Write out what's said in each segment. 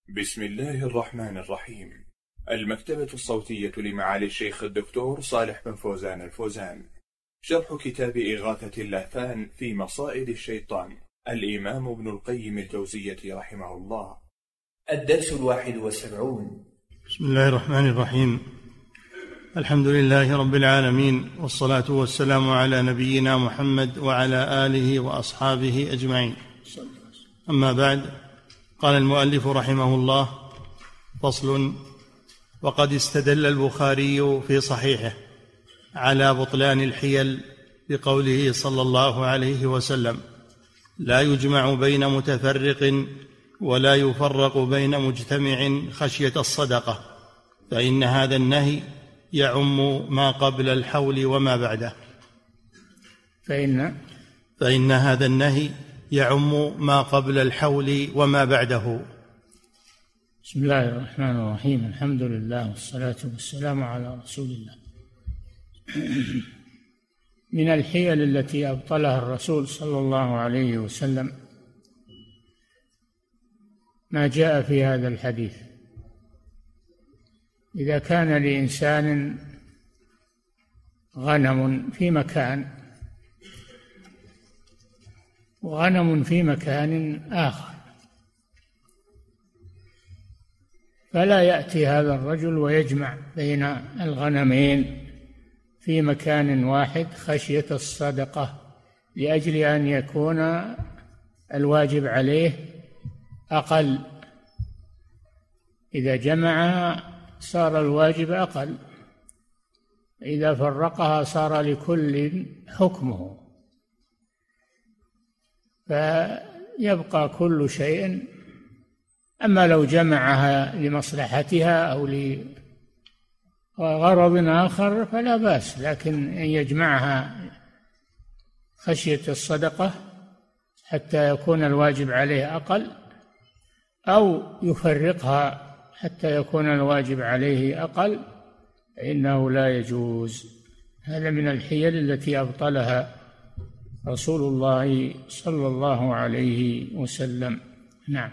بسم الله الرحمن الرحيم. المكتبة الصوتية لمعالي الشيخ الدكتور صالح بن فوزان الفوزان، شرح كتاب إغاثة اللهفان في مصائد الشيطان، الإمام ابن القيم الجوزية رحمه الله. الدرس 71. بسم الله الرحمن الرحيم. الحمد لله رب العالمين، والصلاة والسلام على نبينا محمد وعلى آله وأصحابه أجمعين. أما بعد، قال المؤلف رحمه الله: فصل. وقد استدل البخاري في صحيحه على بطلان الحيل بقوله صلى الله عليه وسلم: لا يجمع بين متفرق ولا يفرق بين مجتمع خشية الصدقة، فإن هذا النهي يعم ما قبل الحول وما بعده. فإن هذا النهي يعم ما قبل الحول وما بعده. بسم الله الرحمن الرحيم. الحمد لله والصلاة والسلام على رسول الله. من الحيل التي أبطلها الرسول صلى الله عليه وسلم ما جاء في هذا الحديث. إذا كان لإنسان غنم في مكان وغنم في مكان آخر، فلا يأتي هذا الرجل ويجمع بين الغنمين في مكان واحد خشية الصدقة، لأجل أن يكون الواجب عليه أقل. إذا جمعها صار الواجب أقل، إذا فرقها صار لكل حكمه، فيبقى كل شيء. أما لو جمعها لمصلحتها أو لغرض آخر فلا بأس، لكن أن يجمعها خشية الصدقة حتى يكون الواجب عليه أقل، أو يفرقها حتى يكون الواجب عليه أقل، فإنه لا يجوز. هذا من الحيل التي أبطلها رسول الله صلى الله عليه وسلم. نعم.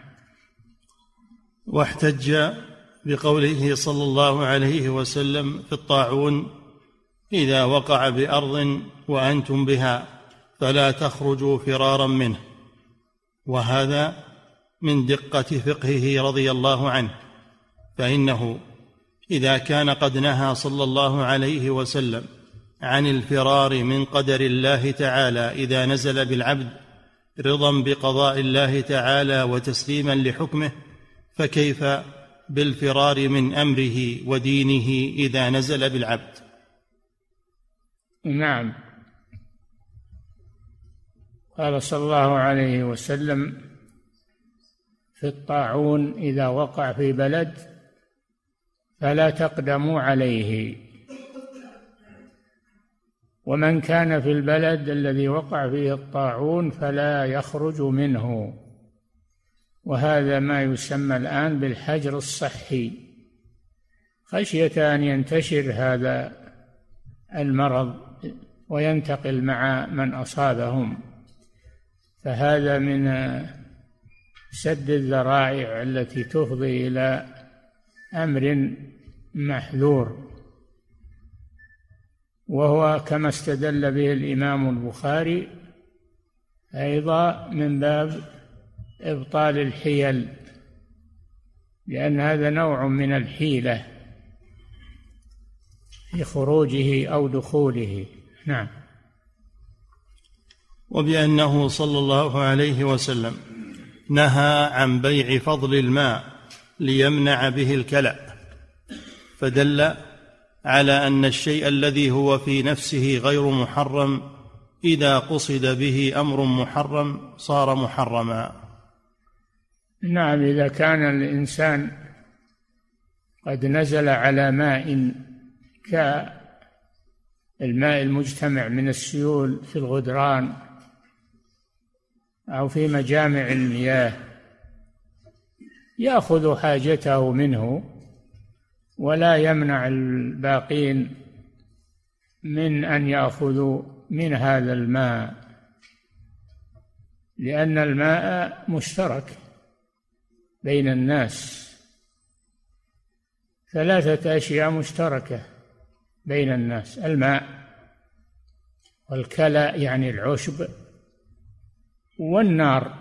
واحتج بقوله صلى الله عليه وسلم في الطاعون: إذا وقع بأرض وأنتم بها فلا تخرجوا فرارا منه. وهذا من دقة فقهه رضي الله عنه، فإنه إذا كان قد نهى صلى الله عليه وسلم عن الفرار من قدر الله تعالى إذا نزل بالعبد رضا بقضاء الله تعالى وتسليما لحكمه، فكيف بالفرار من أمره ودينه إذا نزل بالعبد؟ نعم. قال صلى الله عليه وسلم في الطاعون: إذا وقع في بلد فلا تقدموا عليه. ومن كان في البلد الذي وقع فيه الطاعون فلا يخرج منه. وهذا ما يسمى الآن بالحجر الصحي، خشية أن ينتشر هذا المرض وينتقل مع من أصابهم، فهذا من سد الذرائع التي تفضي إلى أمر محذور، وهو كما استدل به الإمام البخاري أيضا من باب إبطال الحيل، لأن هذا نوع من الحيلة في خروجه أو دخوله. نعم. وبأنه صلى الله عليه وسلم نهى عن بيع فضل الماء ليمنع به الكلأ، فدل على أن الشيء الذي هو في نفسه غير محرم إذا قصد به أمر محرم صار محرما. نعم. إذا كان الإنسان قد نزل على ماء كالماء المجتمع من السيول في الغدران أو في مجامع المياه، يأخذ حاجته منه ولا يمنع الباقين من أن يأخذوا من هذا الماء، لأن الماء مشترك بين الناس، 3 أشياء مشتركة بين الناس: الماء، والكلى يعني العشب، والنار.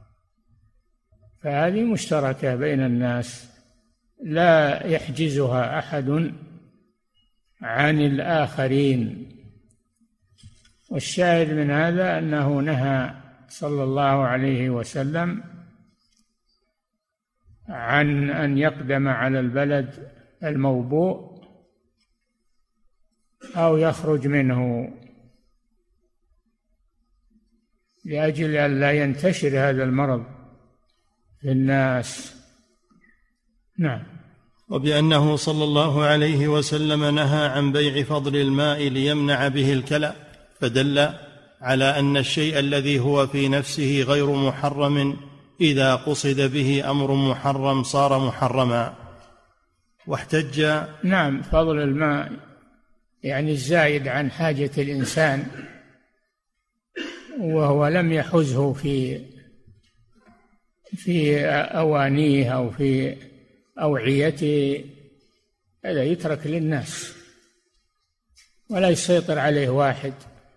فهذه مشتركة بين الناس لا يحجزها أحد عن الآخرين. والشاهد من هذا أنه نهى صلى الله عليه وسلم عن أن يقدم على البلد الموبوء أو يخرج منه، لأجل أن لا ينتشر هذا المرض في الناس. نعم. وبأنه صلى الله عليه وسلم نهى عن بيع فضل الماء ليمنع به الكلى، فدل على أن الشيء الذي هو في نفسه غير محرم إذا قصد به أمر محرم صار محرما. واحتج نعم، فضل الماء يعني الزايد عن حاجة الإنسان وهو لم يحزه في أوانيه أو في أوعيته، هذا يترك للناس ولا يسيطر عليه واحد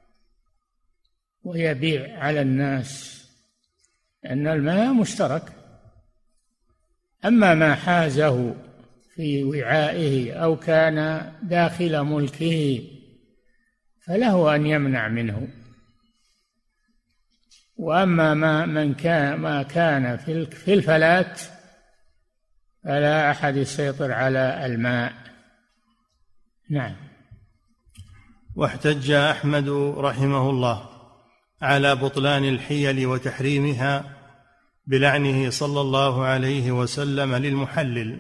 ويبيع على الناس، لأن الماء مشترك. أما ما حازه في وعائه أو كان داخل ملكه فله أن يمنع منه. وأما ما كان في الفلات فلا أحد يسيطر على الماء. نعم. واحتج أحمد رحمه الله على بطلان الحيل وتحريمها بلعنه صلى الله عليه وسلم للمحلل.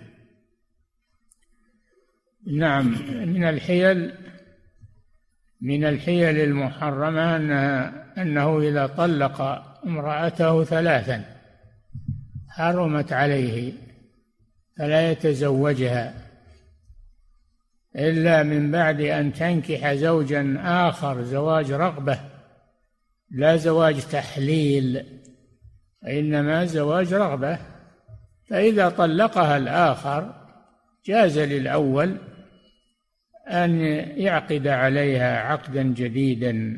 نعم، من الحيل المحرمة أنه إذا طلق امرأته 3 حرمت عليه فلا يتزوجها إلا من بعد أن تنكح زوجا آخر زواج رغبة، لا زواج تحليل، إنما زواج رغبة. فإذا طلقها الآخر جاز للأول أن يعقد عليها عقدا جديدا.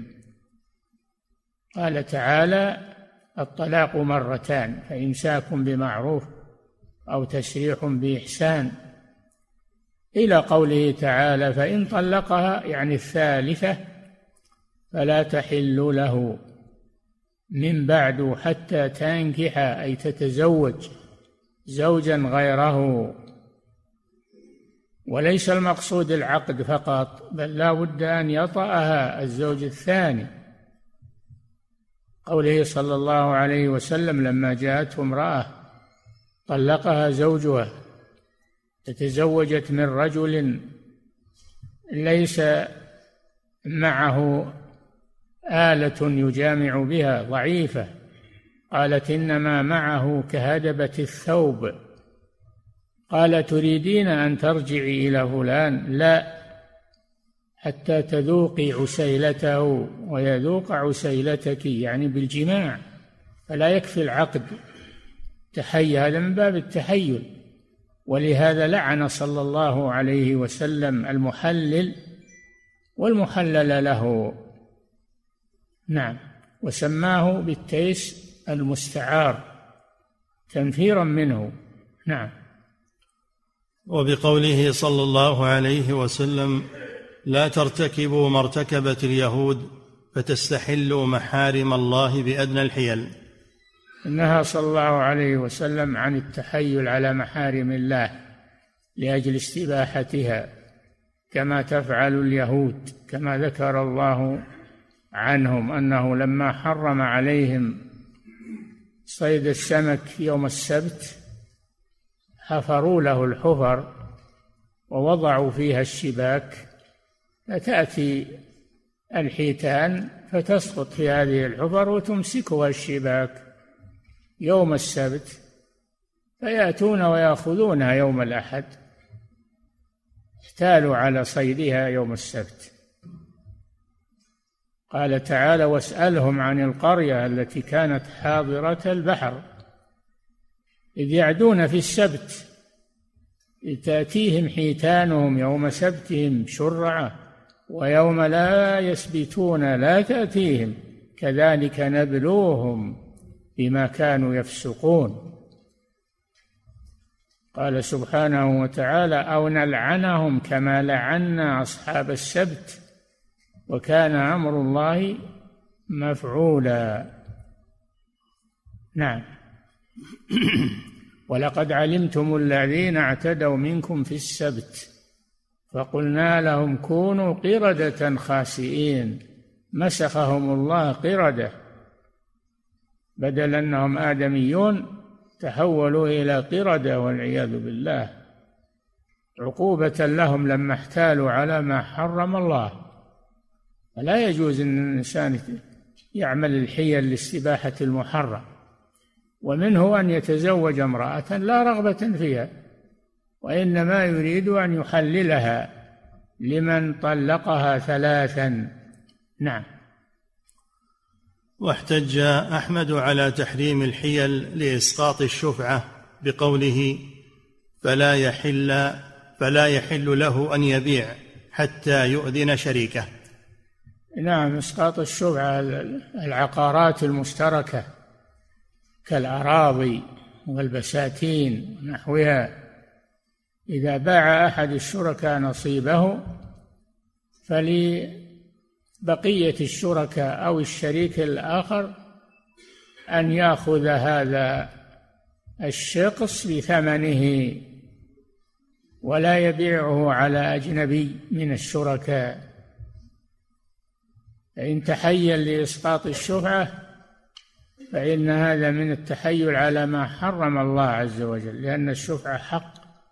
قال تعالى: الطلاق 2، فإمساك بمعروف أو تسريح بإحسان، إلى قوله تعالى: فإن طلقها يعني الثالثة فلا تحل له من بعد حتى تنكح، أي تتزوج زوجا غيره. وليس المقصود العقد فقط، بل لا بد أن يطأها الزوج الثاني. قوله صلى الله عليه وسلم لما جاءته امرأة طلقها زوجها تزوجت من رجل ليس معه آلة يجامع بها ضعيفة، قالت: إنما معه كهدبة الثوب. قال: تريدين أن ترجعي إلى فلان؟ لا، حتى تذوقي عسيلته ويذوق عسيلتك، يعني بالجماع، فلا يكفي العقد. هذا من باب التحيل. ولهذا لعن صلى الله عليه وسلم المحلل والمحلل له. نعم. وسماه بالتيس المستعار تنفيرا منه. نعم. وبقوله صلى الله عليه وسلم: لا ترتكبوا ما ارتكبت اليهود فتستحلوا محارم الله بأدنى الحيل. نهى صلى الله عليه وسلم عن التحيل على محارم الله لأجل استباحتها كما تفعل اليهود، كما ذكر الله عنهم أنه لما حرم عليهم صيد السمك يوم السبت حفروا له الحفر ووضعوا فيها الشباك، فتأتي الحيتان فتسقط في هذه الحفر وتمسكها الشباك يوم السبت، فيأتون ويأخذونها يوم الأحد، احتالوا على صيدها يوم السبت. قال تعالى: واسألهم عن القرية التي كانت حاضرة البحر إذ يعدون في السبت تأتيهم حيتانهم يوم سبتهم شرعا ويوم لا يسبتون لا تأتيهم كذلك نبلوهم بما كانوا يفسقون. قال سبحانه وتعالى أو نلعنهم كما لعنا أصحاب السبت وكان أمر الله مفعولا. نعم. ولقد علمتم الذين اعتدوا منكم في السبت فقلنا لهم كونوا قردة خاسئين مسخهم الله قردة بدل أنهم آدميون تحولوا إلى قردة والعياذ بالله عقوبة لهم لما احتالوا على ما حرم الله. فلا يجوز أن الإنسان يعمل الحيل لاستباحة المحرم، ومنه أن يتزوج امرأة لا رغبة فيها وإنما يريد أن يحللها لمن طلقها ثلاثا. نعم. واحتج أحمد على تحريم الحيل لإسقاط الشفعة بقوله فلا يحل له أن يبيع حتى يؤذن شريكه. نعم. إسقاط الشفعة العقارات المشتركة كالأراضي والبساتين ونحوها إذا باع أحد الشركاء نصيبه فلبقية الشركاء أو الشريك الآخر أن يأخذ هذا الشخص بثمنه ولا يبيعه على أجنبي من الشركاء. فإن تحيل لإسقاط الشفعة فإن هذا من التحيل على ما حرم الله عز وجل، لأن الشفعة حق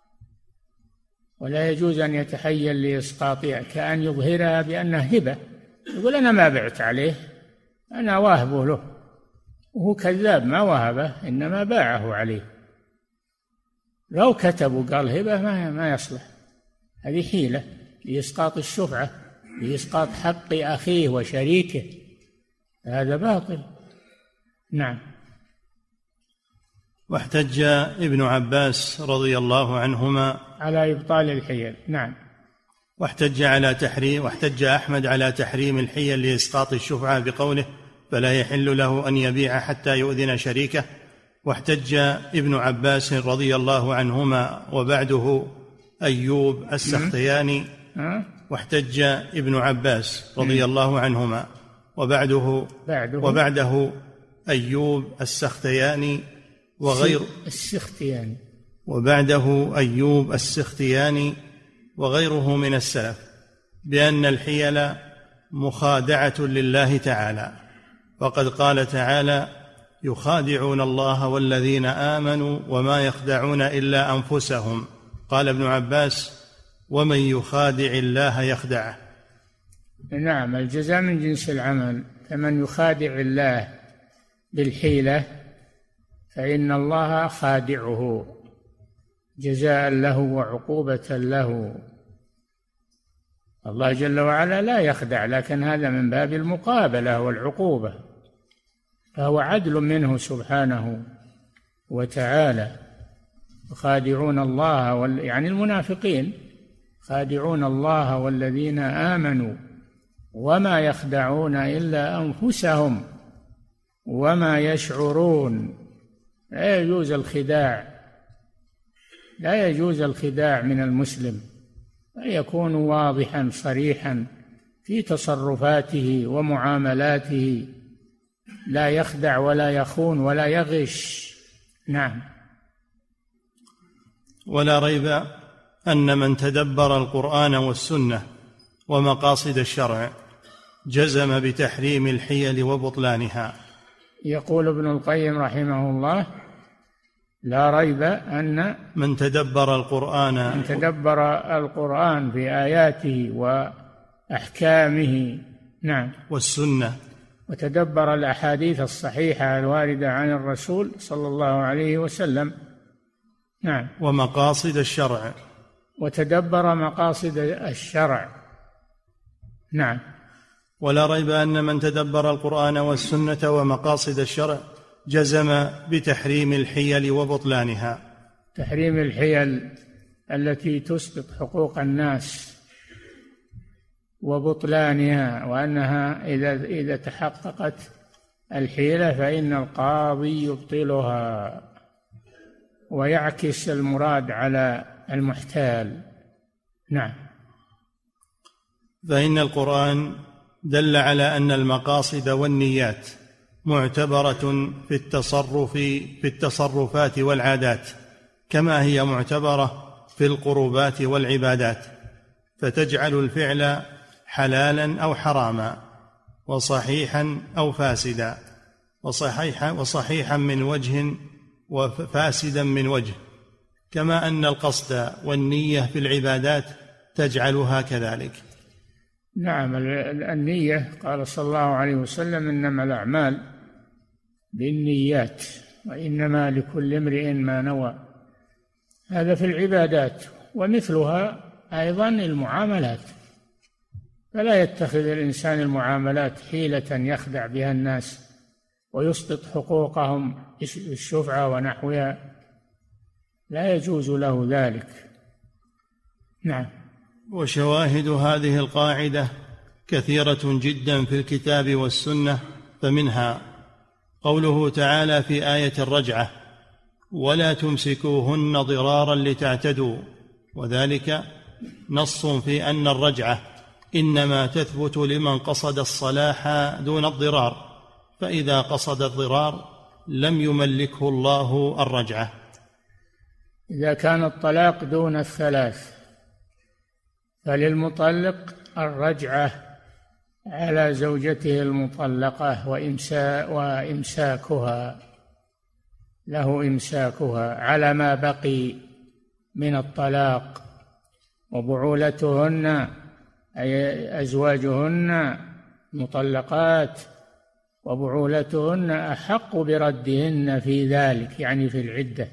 ولا يجوز أن يتحيل لإسقاطها كأن يظهرها بأنها هبة، يقول أنا ما بعت عليه أنا واهبه له، وهو كذاب ما وهبه إنما باعه عليه. لو كتبوا قال هبة ما يصلح، هذه حيلة لإسقاط الشفعة لإسقاط حق أخيه وشريكه، هذا باطل. نعم. واحتج ابن عباس رضي الله عنهما على إبطال الحيل. نعم. واحتج أحمد على تحريم الحيل لإسقاط الشفعة بقوله فلا يحل له أن يبيع حتى يؤذن شريكه. واحتج ابن عباس رضي الله عنهما وبعده أيوب السختياني. واحتج ابن عباس رضي الله عنهما وبعده أيوب السختياني وغيره من السلف بأن الحيل مخادعة لله تعالى، وقد قال تعالى يخادعون الله والذين آمنوا وما يخدعون إلا أنفسهم. قال ابن عباس ومن يخادع الله يخدعه. نعم. الجزاء من جنس العمل، فمن يخادع الله بالحيلة فإن الله خادعه جزاء له وعقوبة له. الله جل وعلا لا يخدع، لكن هذا من باب المقابلة والعقوبة، فهو عدل منه سبحانه وتعالى. يخادعون الله يعني المنافقين خادعون الله والذين آمنوا وما يخدعون إلا أنفسهم وما يشعرون. لا يجوز الخداع من المسلم، يكون واضحا صريحا في تصرفاته ومعاملاته، لا يخدع ولا يخون ولا يغش. نعم. ولا ريب أن من تدبر القرآن والسنة ومقاصد الشرع جزم بتحريم الحيل وبطلانها. يقول ابن القيم رحمه الله لا ريب أن من تدبر القرآن في آياته وأحكامه. نعم. والسنة، وتدبر الأحاديث الصحيحة الواردة عن الرسول صلى الله عليه وسلم. نعم. ومقاصد الشرع، وتدبر مقاصد الشرع. نعم. ولا ريب أن من تدبر القرآن والسنة ومقاصد الشرع جزم بتحريم الحيل وبطلانها. تحريم الحيل التي تسقط حقوق الناس وبطلانها، وأنها إذا تحققت الحيلة فإن القاضي يبطلها ويعكس المراد على المحتال. نعم. فإن القرآن دل على أن المقاصد والنيات معتبرة في التصرفات والعادات، كما هي معتبرة في القربات والعبادات، فتجعل الفعل حلالا أو حراما، وصحيحا أو فاسدا، وصحيحا من وجه وفاسدا من وجه، كما أن القصد والنية في العبادات تجعلها كذلك. نعم. النية قال صلى الله عليه وسلم: إنما الأعمال بالنيات وإنما لكل امرئ ما نوى. هذا في العبادات، ومثلها أيضا المعاملات، فلا يتخذ الإنسان المعاملات حيلة يخدع بها الناس ويسقط حقوقهم الشفعة ونحوها، لا يجوز له ذلك. نعم. وشواهد هذه القاعدة كثيرة جدا في الكتاب والسنة، فمنها قوله تعالى في آية الرجعة: ولا تمسكوهن ضرارا لتعتدوا، وذلك نص في أن الرجعة إنما تثبت لمن قصد الصلاح دون الضرار، فإذا قصد الضرار لم يملكه الله الرجعة. إذا كان الطلاق دون الثلاث فللمطلق الرجعة على زوجته المطلقة وإمساكها، له إمساكها على ما بقي من الطلاق، وبعولتهن أي أزواجهن مطلقات وبعولتهن أحق بردهن في ذلك، يعني في العدة،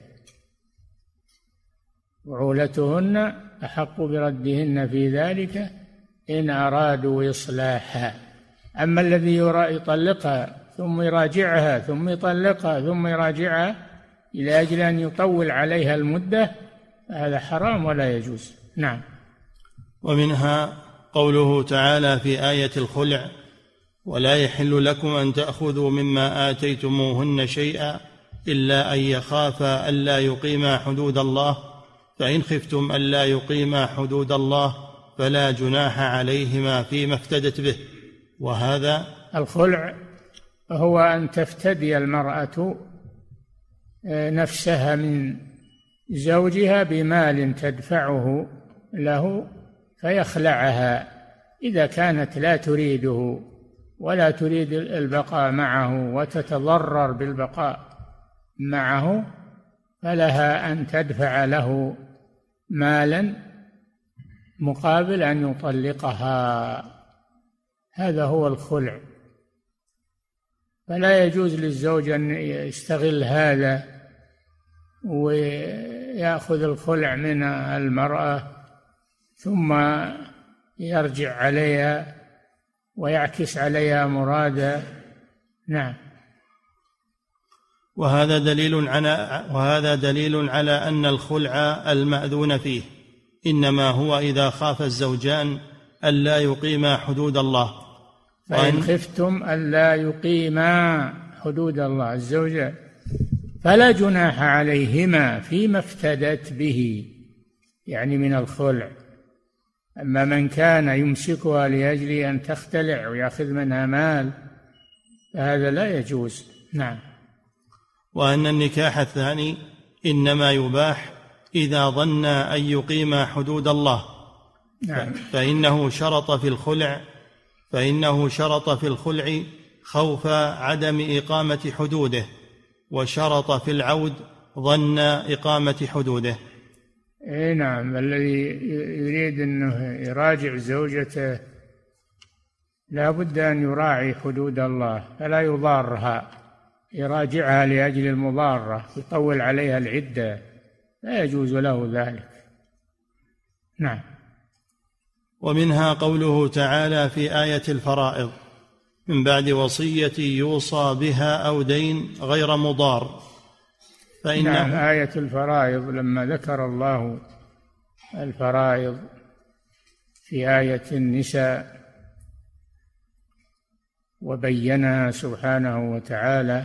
بعولتهن أحق بردهن في ذلك إن أرادوا إصلاحا. أما الذي يطلقها ثم يراجعها ثم يطلقها ثم يراجعها إلى أجل أن يطول عليها المدة، هذا حرام ولا يجوز. نعم. ومنها قوله تعالى في آية الخلع: ولا يحل لكم أن تأخذوا مما آتيتموهن شيئا إلا أن يخافا ألا يقيما حدود الله، فإن خفتم ألا يقيما حدود الله فلا جناح عليهما فيما افتدت به. وهذا الخلع هو أن تفتدي المرأة نفسها من زوجها بمال تدفعه له فيخلعها إذا كانت لا تريده ولا تريد البقاء معه وتتضرر بالبقاء معه، فلها أن تدفع له مالا مقابل أن يطلقها. هذا هو الخلع. فلا يجوز للزوج أن يستغل هذا ويأخذ الخلع من المرأة ثم يرجع عليها ويعكس عليها مراده. نعم. وهذا دليل على أن الخلع المأذون فيه إنما هو إذا خاف الزوجان ألا يقيما حدود الله. فإن خفتم ألا يقيما حدود الله الزوجان فلا جناح عليهما فيما افتدت به، يعني من الخلع. أما من كان يمسكها لأجل أن تختلع ويأخذ منها مال فهذا لا يجوز. نعم. وأن النكاح الثاني إنما يباح إذا ظن أن يقيم حدود الله. نعم. فإنه شرط في الخلع خوف عدم إقامة حدوده، وشرط في العود ظن إقامة حدوده. نعم. الذي يريد أنه يراجع زوجته لا بد أن يراعي حدود الله، فلا يضارها، يراجعها لأجل المضارة، يطول عليها العدة، لا يجوز له ذلك. نعم. ومنها قوله تعالى في آية الفرائض: من بعد وصية يوصى بها أو دين غير مضار. نعم. آية الفرائض لما ذكر الله الفرائض في آية النساء وبينها سبحانه وتعالى،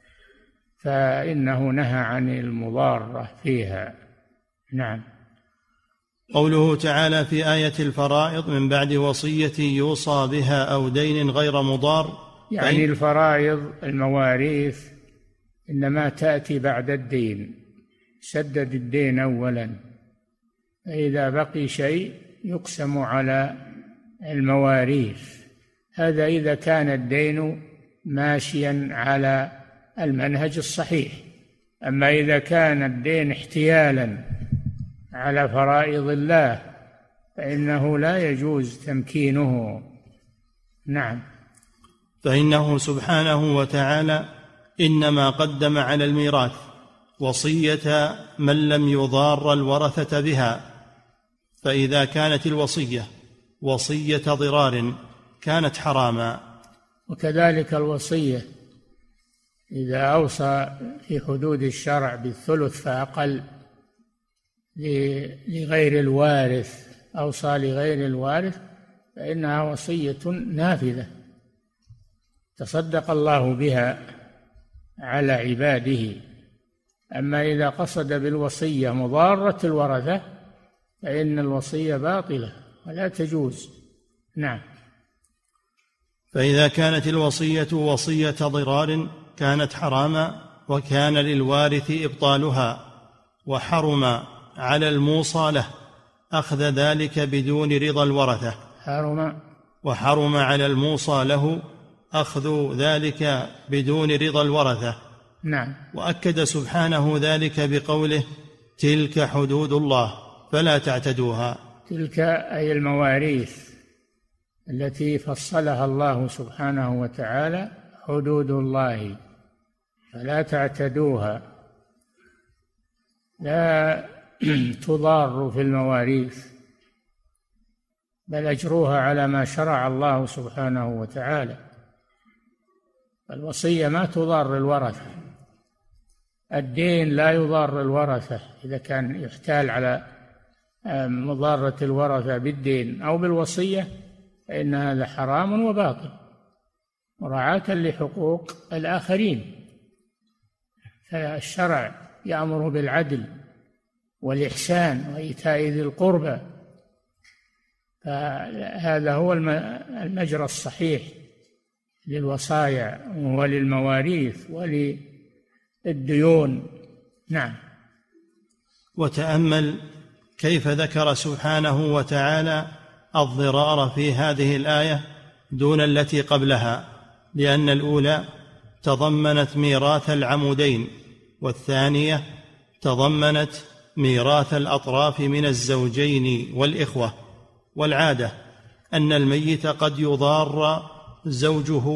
فإنه نهى عن المضارة فيها. نعم. قوله تعالى في آية الفرائض من بعد وصية يوصى بها أو دين غير مضار، يعني الفرائض المواريث إنما تأتي بعد الدين، سدد الدين أولا، فإذا بقي شيء يقسم على المواريث. هذا إذا كان الدين ماشيا على المنهج الصحيح. أما إذا كان الدين احتيالا على فرائض الله فإنه لا يجوز تمكينه. نعم. فإنه سبحانه وتعالى إنما قدم على الميراث وصية من لم يضار الورثة بها، فإذا كانت الوصية وصية ضرار كانت حراما. وكذلك الوصية إذا أوصى في حدود الشرع بالثلث فأقل لغير الوارث، أوصى لغير الوارث، فإنها وصية نافذة تصدق الله بها على عباده. أما إذا قصد بالوصية مضارة الورثة فإن الوصية باطلة ولا تجوز. نعم. فإذا كانت الوصية وصية ضرار كانت حراما، وكان للوارث إبطالها، وحرم على الموصى له أخذ ذلك بدون رضا الورثة. وحرم على الموصى له أخذ ذلك بدون رضا الورثة. نعم. وأكد سبحانه ذلك بقوله تلك حدود الله فلا تعتدوها. تلك أي المواريث التي فصلها الله سبحانه وتعالى حدود الله فلا تعتدوها. لا تضار في المواريث بل أجروها على ما شرع الله سبحانه وتعالى. الوصية ما تضار الورثة، الدين لا يضار الورثة إذا كان يحتال على مضارة الورثة بالدين أو بالوصية فإن هذا حرام وباطل مراعاة لحقوق الآخرين. فالشرع يأمر بالعدل والإحسان وإيتاء ذي القربى، فهذا هو المجرى الصحيح للوصايا وللمواريث وللديون. نعم. وتأمل كيف ذكر سبحانه وتعالى الضرار في هذه الآية دون التي قبلها، لأن الأولى تضمنت ميراث العمودين، والثانية تضمنت ميراث الأطراف من الزوجين والإخوة. والعادة أن الميت قد يضار زوجه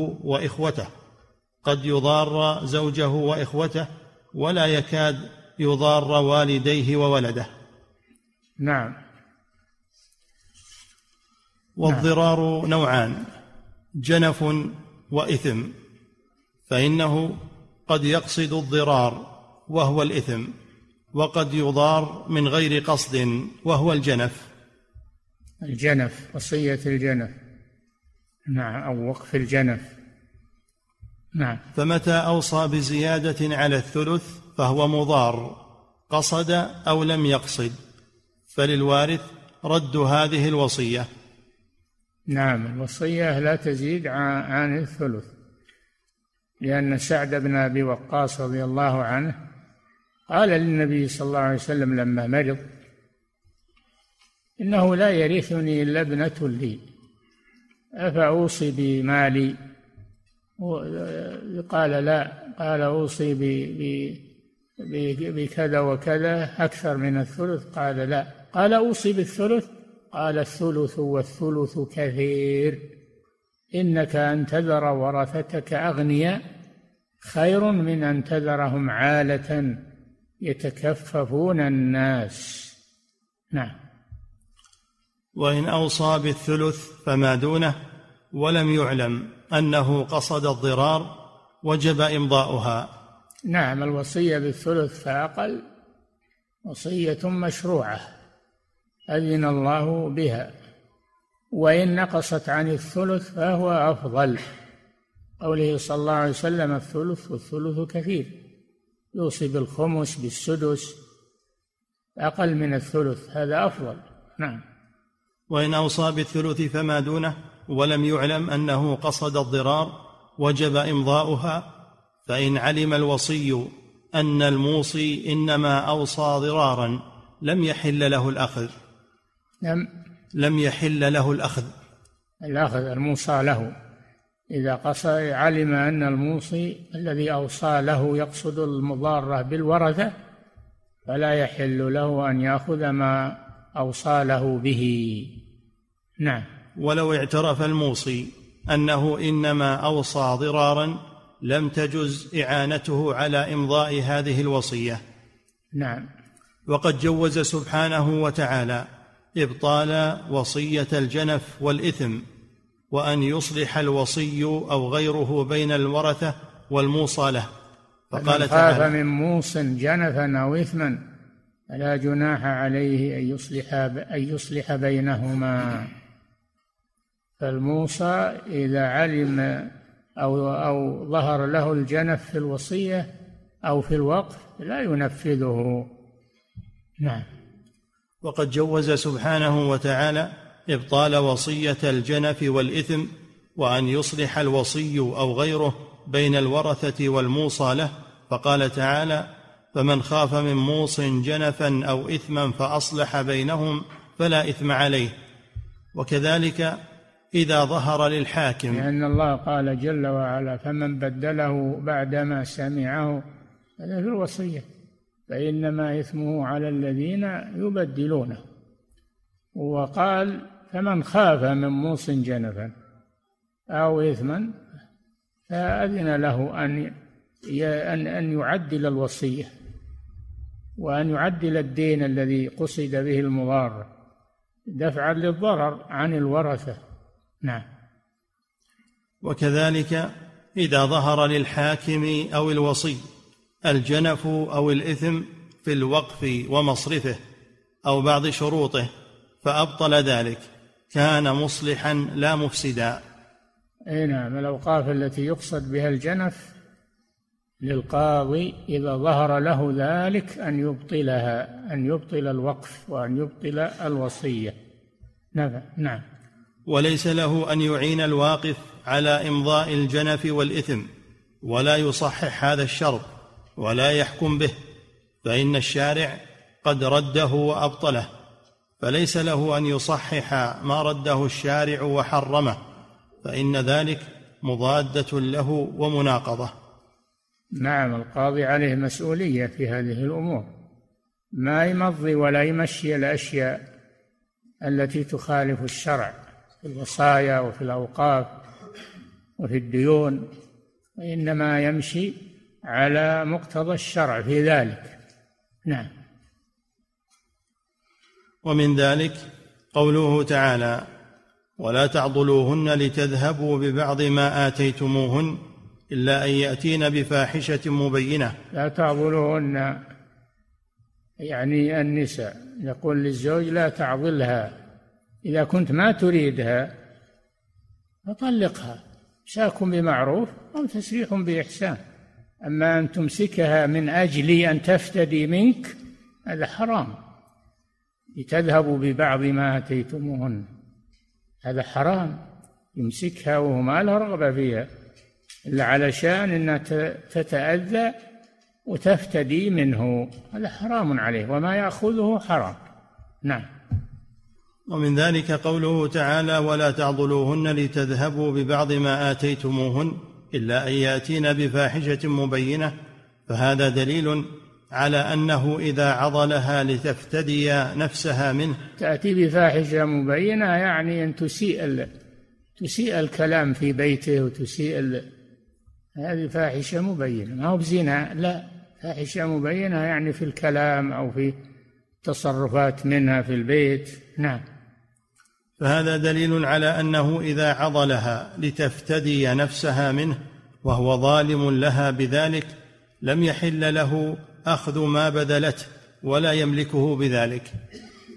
وإخوته ولا يكاد يضار والديه وولده. نعم. والضرار نوعان: جنف وإثم، فإنه قد يقصد الضرار وهو الإثم، وقد يضار من غير قصد وهو الجنف. وصية الجنف. نعم. أو وقف الجنف. نعم. فمتى أوصى بزيادة على الثلث فهو مضار قصد أو لم يقصد، فللوارث رد هذه الوصية. نعم. الوصية لا تزيد عن الثلث، لأن سعد بن أبي وقاص رضي الله عنه قال للنبي صلى الله عليه وسلم لما مرض: إنه لا يرثني إلا ابنة لي، أفأوصي بمالي؟ قال: لا. قال: أوصي بكذا وكذا أكثر من الثلث؟ قال: لا. قال: أوصي بالثلث؟ قال: الثلث والثلث كثير، إنك أن تذر ورثتك أغنياء خير من أن تذرهم عالة يتكففون الناس. نعم. وإن أوصى بالثلث فما دونه ولم يعلم أنه قصد الضرار وجب إمضاؤها. نعم. الوصية بالثلث فأقل وصية مشروعة أذن الله بها، وإن نقصت عن الثلث فهو أفضل. قوله صلى الله عليه وسلم: الثلث والثلث كثير، يوصي بالخمس بالسدس، أقل من الثلث هذا أفضل. نعم. وإن أوصى بالثلث فما دونه ولم يعلم أنه قصد الضرار وجب إمضاؤها، فإن علم الوصي أن الموصي إنما أوصى ضرارا لم يحل له الأخذ. لم يحل له الأخذ الموصى له. إذا علم أن الموصي الذي أوصى له يقصد المضارة بالورثة فلا يحل له أن يأخذ ما أوصى له به. نعم. ولو اعترف الموصي أنه إنما أوصى ضرارا لم تجز إعانته على إمضاء هذه الوصية. نعم. وقد جوز سبحانه وتعالى إبطال وصية الجنف والإثم، وأن يصلح الوصي أو غيره بين الورثة والموصى له، فقال تعالى: خاف من موص جنفا أو إثما فلا جناح عليه أن يصلح بينهما. فالموصى إذا علم أو ظهر له الجنف في الوصية أو في الوقف لا ينفذه. نعم. وقد جوز سبحانه وتعالى إبطال وصية الجنف والإثم، وأن يصلح الوصي أو غيره بين الورثة والموصى له، فقال تعالى: فمن خاف من موص جنفا أو إثما فأصلح بينهم فلا إثم عليه. وكذلك إذا ظهر للحاكم، لأن الله قال جل وعلا: فمن بدله بعدما سمعه هذا في الوصية فإنما إثمه على الذين يبدلونه. وقال: فمن خاف من موص جنفا أو إثما فأذن له أن يعدل الوصية وأن يعدل الدين الذي قصد به المضار دفعا للضرر عن الورثة. نعم. وكذلك إذا ظهر للحاكم أو الوصي الجنف أو الإثم في الوقف ومصرفه أو بعض شروطه فأبطل ذلك كان مصلحا لا مفسدا. نعم. الأوقاف التي يقصد بها الجنف للقاضي إذا ظهر له ذلك أن يبطلها، أن يبطل الوقف وأن يبطل الوصية. نعم. وليس له أن يعين الواقف على إمضاء الجنف والإثم ولا يصحح هذا الشرط ولا يحكم به، فإن الشارع قد رده وأبطله، فليس له أن يصحح ما رده الشارع وحرمه، فإن ذلك مضادة له ومناقضة. نعم. القاضي عليه مسؤولية في هذه الأمور، ما يمضي ولا يمشي الأشياء التي تخالف الشرع في الوصايا وفي الأوقاف وفي الديون، وإنما يمشي على مقتضى الشرع في ذلك. نعم. ومن ذلك قوله تعالى: ولا تعضلوهن لتذهبوا ببعض ما آتيتموهن إلا أن يأتين بفاحشة مبينة. لا تعضلوهن يعني النساء، يقول للزوج: لا تعضلها، إذا كنت ما تريدها فطلقها، إمساك بمعروف أو تسريح بإحسان. أما أن تمسكها من أجل أن تفتدي منك هذا حرام. لتذهبوا ببعض ما آتيتموهن هذا حرام، يمسكها وهو ما له رغبة فيها إلا علشان أنها تتأذى وتفتدي منه، هذا حرام عليه، وما يأخذه حرام. نعم. ومن ذلك قوله تعالى: ولا تعضلوهن لتذهبوا ببعض ما آتيتموهن إلا أن يأتين بفاحشة مبينة، فهذا دليل على أنه إذا عضلها لتفتدي نفسها منه. تأتي بفاحشة مبينة يعني أن تسيء الكلام في بيته وتسيء هذه فاحشة مبينة، ما هو بزنا، لا، فاحشة مبينة يعني في الكلام أو في تصرفات منها في البيت. نعم. فهذا دليل على أنه إذا عضلها لتفتدي نفسها منه وهو ظالم لها بذلك لم يحل له أخذ ما بذلته ولا يملكه بذلك.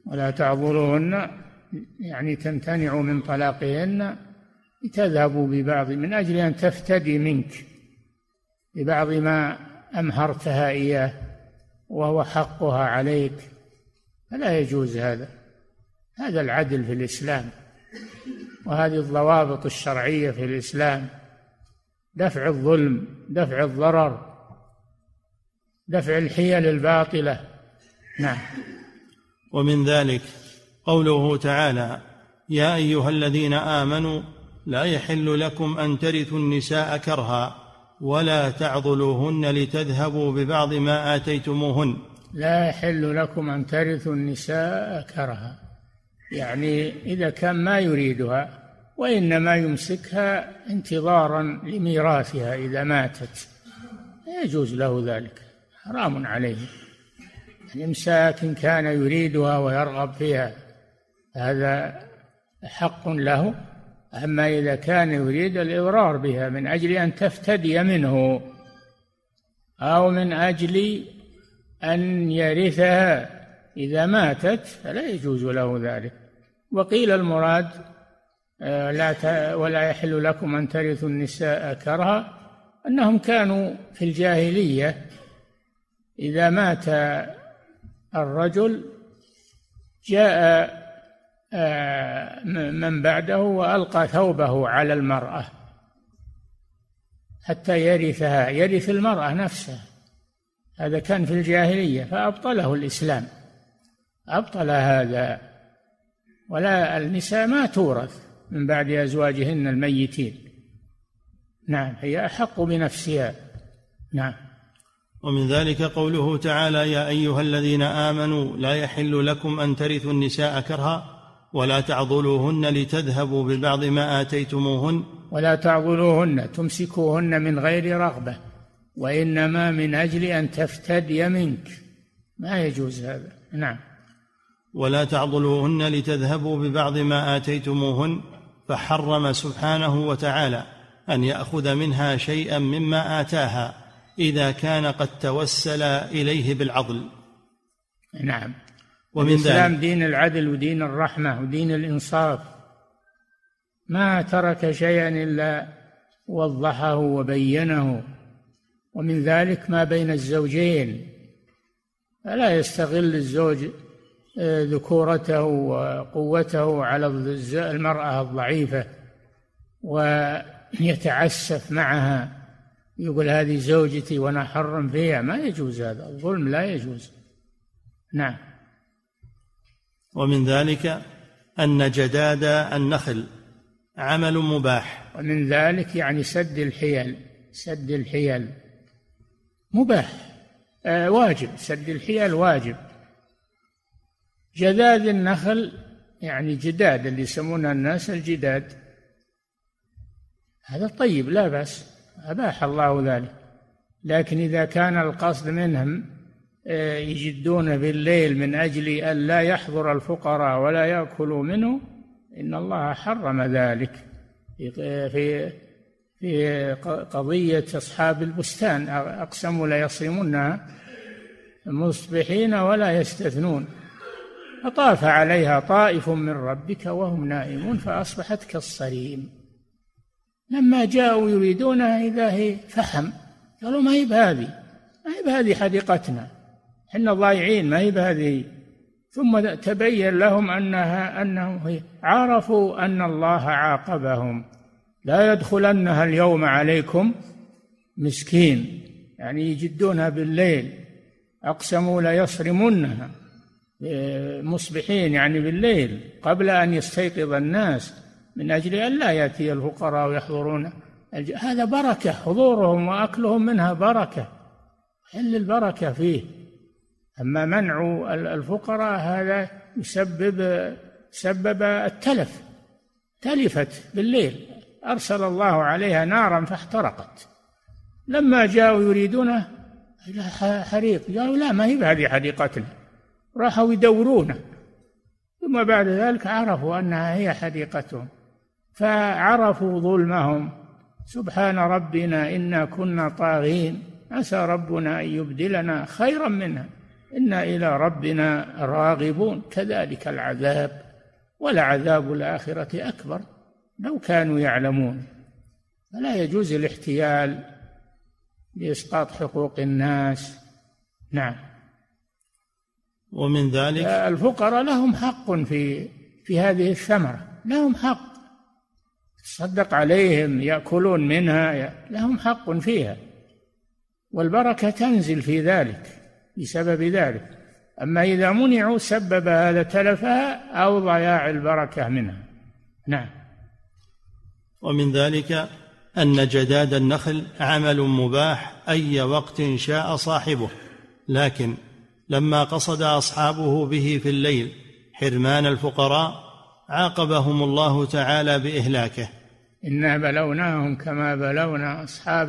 ولا تعضلوهن يعني تمتنعوا من طلاقهن لتذهبوا ببعض من أجل أن تفتدي منك ببعض ما أمهرتها إياه وهو حقها عليك، فلا يجوز هذا. هذا العدل في الإسلام، وهذه الضوابط الشرعية في الإسلام: دفع الظلم، دفع الضرر، دفع الحيل الباطلة. نعم. ومن ذلك قوله تعالى: يا أيها الذين آمنوا لا يحل لكم أن ترثوا النساء كرها ولا تعضلوهن لتذهبوا ببعض ما آتيتموهن. لا يحل لكم أن ترثوا النساء كرها، يعني إذا كان ما يريدها وإنما يمسكها انتظارا لميراثها إذا ماتت، لا يجوز له ذلك، حرام عليه. الإمساك إن كان يريدها ويرغب فيها هذا حق له، أما إذا كان يريد الإضرار بها من أجل أن تفتدي منه أو من أجل أن يرثها إذا ماتت فلا يجوز له ذلك. وقيل المراد ولا يحل لكم أن ترثوا النساء كرها أنهم كانوا في الجاهلية إذا مات الرجل جاء من بعده وألقى ثوبه على المرأة حتى يرثها، يرث المرأة نفسها. هذا كان في الجاهلية فأبطله الإسلام، أبطل هذا. ولا النساء ما تورث من بعد أزواجهن الميتين. نعم، هي أحق بنفسها. نعم. ومن ذلك قوله تعالى: يا أيها الذين آمنوا لا يحل لكم أن ترثوا النساء كرها ولا تعضلوهن لتذهبوا ببعض ما آتيتموهن. ولا تعضلوهن، تمسكوهن من غير رغبة وإنما من أجل أن تفتدي منك، ما يجوز هذا. نعم. ولا تعضلوهن لتذهبوا ببعض ما آتيتموهن، فحرم سبحانه وتعالى أن يأخذ منها شيئا مما آتاها إذا كان قد توسل إليه بالعضل. نعم. ومن الإسلام دين العدل ودين الرحمة ودين الإنصاف، ما ترك شيئا إلا وضحه وبينه. ومن ذلك ما بين الزوجين، فلا يستغل الزوج ذكورته وقوته على المرأة الضعيفة ويتعسف معها، يقول هذه زوجتي وأنا حرم فيها، ما يجوز هذا، الظلم لا يجوز. نعم. ومن ذلك أن جداد النخل عمل مباح. ومن ذلك يعني سد الحيل، سد الحيل مباح، واجب، سد الحيل واجب. جداد النخل يعني جداد اللي يسمونه الناس الجداد، هذا طيب لا بأس، أباح الله ذلك. لكن إذا كان القصد منهم يجدون بالليل من أجل أن لا يحضر الفقراء ولا يأكلوا منه، إن الله حرم ذلك في قضية أصحاب البستان، أقسموا ليصرمنها مصبحين ولا يستثنون، فطاف عليها طائف من ربك وهم نائمون فأصبحت كالصريم. لما جاءوا يريدونها إذا هي فحم، قالوا ما هي بهذه حديقتنا، إحنا ضايعين، ما هي بهذه. ثم تبين لهم أنهم عرفوا أن الله عاقبهم: لا يدخلنها اليوم عليكم مسكين، يعني يجدونها بالليل. أقسموا ليصرمنها مصبحين يعني بالليل قبل أن يستيقظ الناس من أجل أن لا يأتي الفقراء ويحضرون. هذا بركة، حضورهم وأكلهم منها بركة، حل البركة فيه. أما منع الفقراء هذا سبب التلف، تلفت بالليل، أرسل الله عليها نارا فاحترقت. لما جاءوا يريدونه حريق، قالوا لا ما هي بهذه حديقتنا، راحوا يدورونه، ثم بعد ذلك عرفوا أنها هي حديقتهم، فعرفوا ظلمهم. سبحان ربنا إنا كنا طاغين، عسى ربنا أن يبدلنا خيرا منها. إنا إلى ربنا راغبون كذلك العذاب ولعذاب الآخرة أكبر لو كانوا يعلمون. فلا يجوز الاحتيال بإسقاط حقوق الناس. نعم. ومن ذلك الفقراء لهم حق في هذه الثمرة، لهم حق تصدق عليهم يأكلون منها، لهم حق فيها، والبركة تنزل في ذلك بسبب ذلك. أما إذا منعوا سبب هذا تلفها أو ضياع البركة منها. نعم. ومن ذلك أن جداد النخل عمل مباح أي وقت شاء صاحبه، لكن لما قصد أصحابه به في الليل حرمان الفقراء عاقبهم الله تعالى بإهلاكه. إنا بلوناهم كما بلونا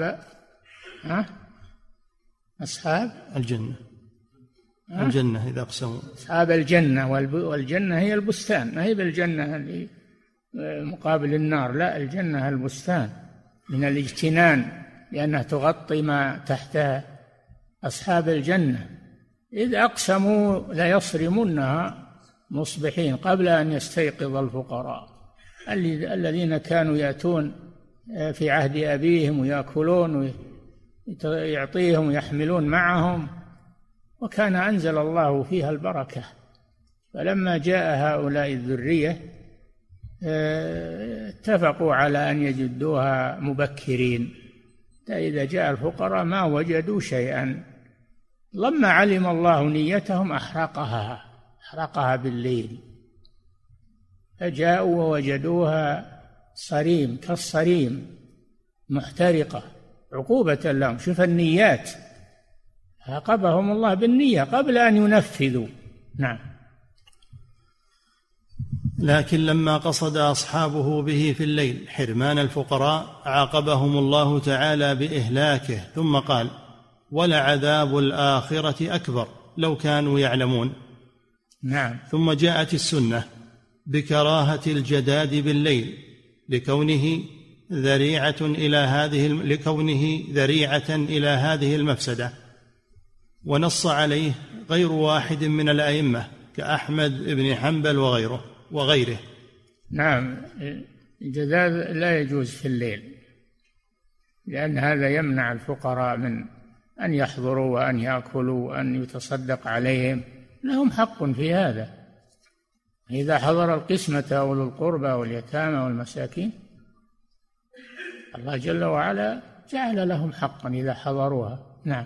أصحاب الجنة الجنة إذا أقسموا أصحاب الجنة، والجنة هي البستان، ما هي بالجنة اللي مقابل النار، لا، الجنة البستان من الاجتنان لأنها تغطي ما تحتها. أصحاب الجنة إذ أقسموا ليصرمنها مصبحين قبل أن يستيقظ الفقراء الذين كانوا يأتون في عهد أبيهم ويأكلون ويعطيهم ويحملون معهم، وكان أنزل الله فيها البركة. فلما جاء هؤلاء الذرية اتفقوا على أن يجدوها مبكرين، إذا جاء الفقراء ما وجدوا شيئا. لما علم الله نيتهم أحرقها بالليل، فجاءوا ووجدوها صريم كالصريم محترقة عقوبة لهم. شوف النيات، عاقبهم الله بالنية قبل أن ينفذوا. نعم. لكن لما قصد أصحابه به في الليل حرمان الفقراء عاقبهم الله تعالى بإهلاكه، ثم قال: ولعذاب الآخرة أكبر لو كانوا يعلمون. نعم. ثم جاءت السنة بكراهة الجداد بالليل لكونه ذريعة إلى هذه المفسدة، ونص عليه غير واحد من الأئمة كأحمد بن حنبل وغيره. نعم. الجداد لا يجوز في الليل، لأن هذا يمنع الفقراء من أن يحضروا وأن يأكلوا وأن يتصدق عليهم، لهم حق في هذا. إذا حضر القسمة أولو القربى واليتامى والمساكين الله جل وعلا جعل لهم حقا إذا حضروها. نعم.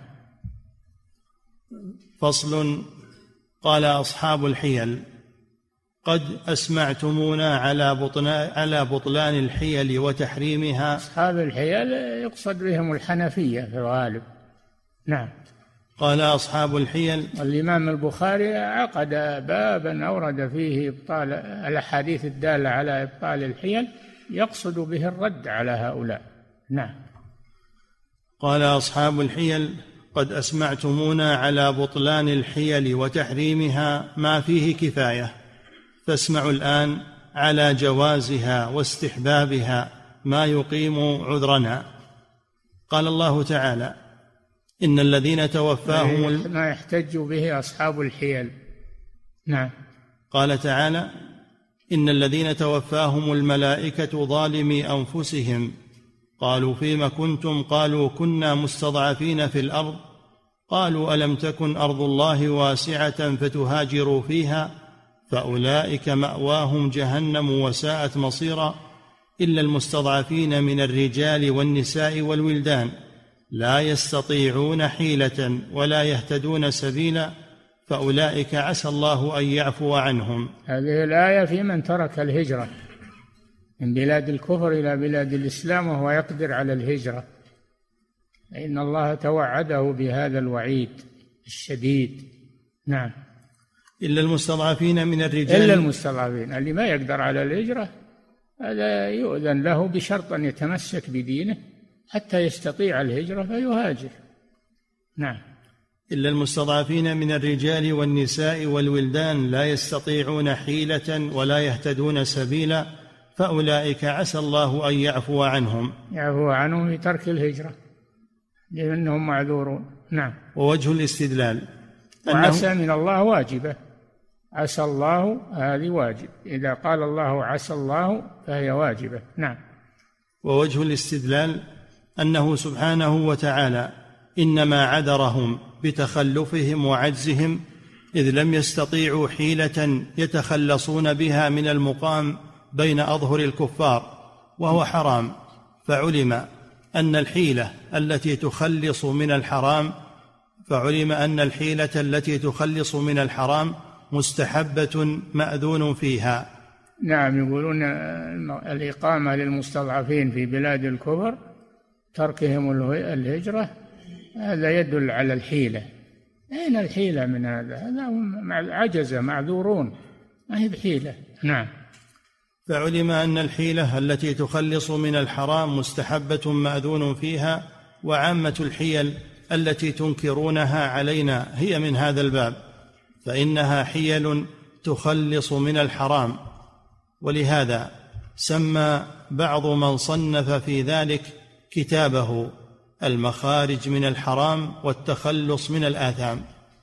فصل. قال أصحاب الحيل: قد أسمعتمونا على بطلان الحيل وتحريمها. أصحاب الحيل يقصد بهم الحنفية في الغالب. نعم. قال أصحاب الحيل. الإمام البخاري عقد بابا أورد فيه إبطال الأحاديث الدالة على إبطال الحيل، يقصد به الرد على هؤلاء. نعم. قال أصحاب الحيل: قد أسمعتمونا على بطلان الحيل وتحريمها ما فيه كفاية، فاسمعوا الآن على جوازها واستحبابها ما يقيم عذرنا. قال الله تعالى: إن الذين توفاهم ما يحتج به أصحاب الحيل. نعم. قال تعالى: إن الذين توفاهم الملائكة ظالمي أنفسهم قالوا فيم كنتم؟ قالوا كنا مستضعفين في الأرض، قالوا ألم تكن أرض الله واسعة فتهاجروا فيها، فأولئك مأواهم جهنم وساءت مصيرا، إلا المستضعفين من الرجال والنساء والولدان لا يستطيعون حيلة ولا يهتدون سبيلا، فأولئك عسى الله أن يعفو عنهم. هذه الآية في من ترك الهجرة من بلاد الكفر إلى بلاد الإسلام وهو يقدر على الهجرة، إن الله توعده بهذا الوعيد الشديد. نعم. إلا المستضعفين من الرجال، إلا المستضعفين اللي ما يقدر على الهجرة هذا يؤذن له بشرط أن يتمسك بدينه حتى يستطيع الهجرة فيهاجر. نعم. إلا المستضعفين من الرجال والنساء والولدان لا يستطيعون حيلة ولا يهتدون سبيلا، فأولئك عسى الله أن يعفو عنهم. يعفو عنهم بترك الهجرة لأنهم معذورون. نعم. ووجه الاستدلال وعسى من الله واجبة، عسى الله هذه واجب، إذا قال الله عسى الله فهي واجبة. نعم. ووجه الاستدلال أنه سبحانه وتعالى إنما عذرهم بتخلفهم وعجزهم إذ لم يستطيعوا حيلة يتخلصون بها من المقام بين أظهر الكفار وهو حرام، فعلم أن الحيلة التي تخلص من الحرام مستحبة مأذون فيها. نعم، يقولون الإقامة للمستضعفين في بلاد الكفر، تركهم الهجرة، هذا يدل على الحيلة. أين الحيلة من هذا؟ هذا عجز، معذورون، ما هي بحيلة. نعم. فعلم أن الحيلة التي تخلص من الحرام مستحبة مأذون فيها، وعامة الحيل التي تنكرونها علينا هي من هذا الباب، فإنها حيل تخلص من الحرام. ولهذا سمى بعض من صنف في ذلك كتابه المخارج من الحرام والتخلص من الآثام.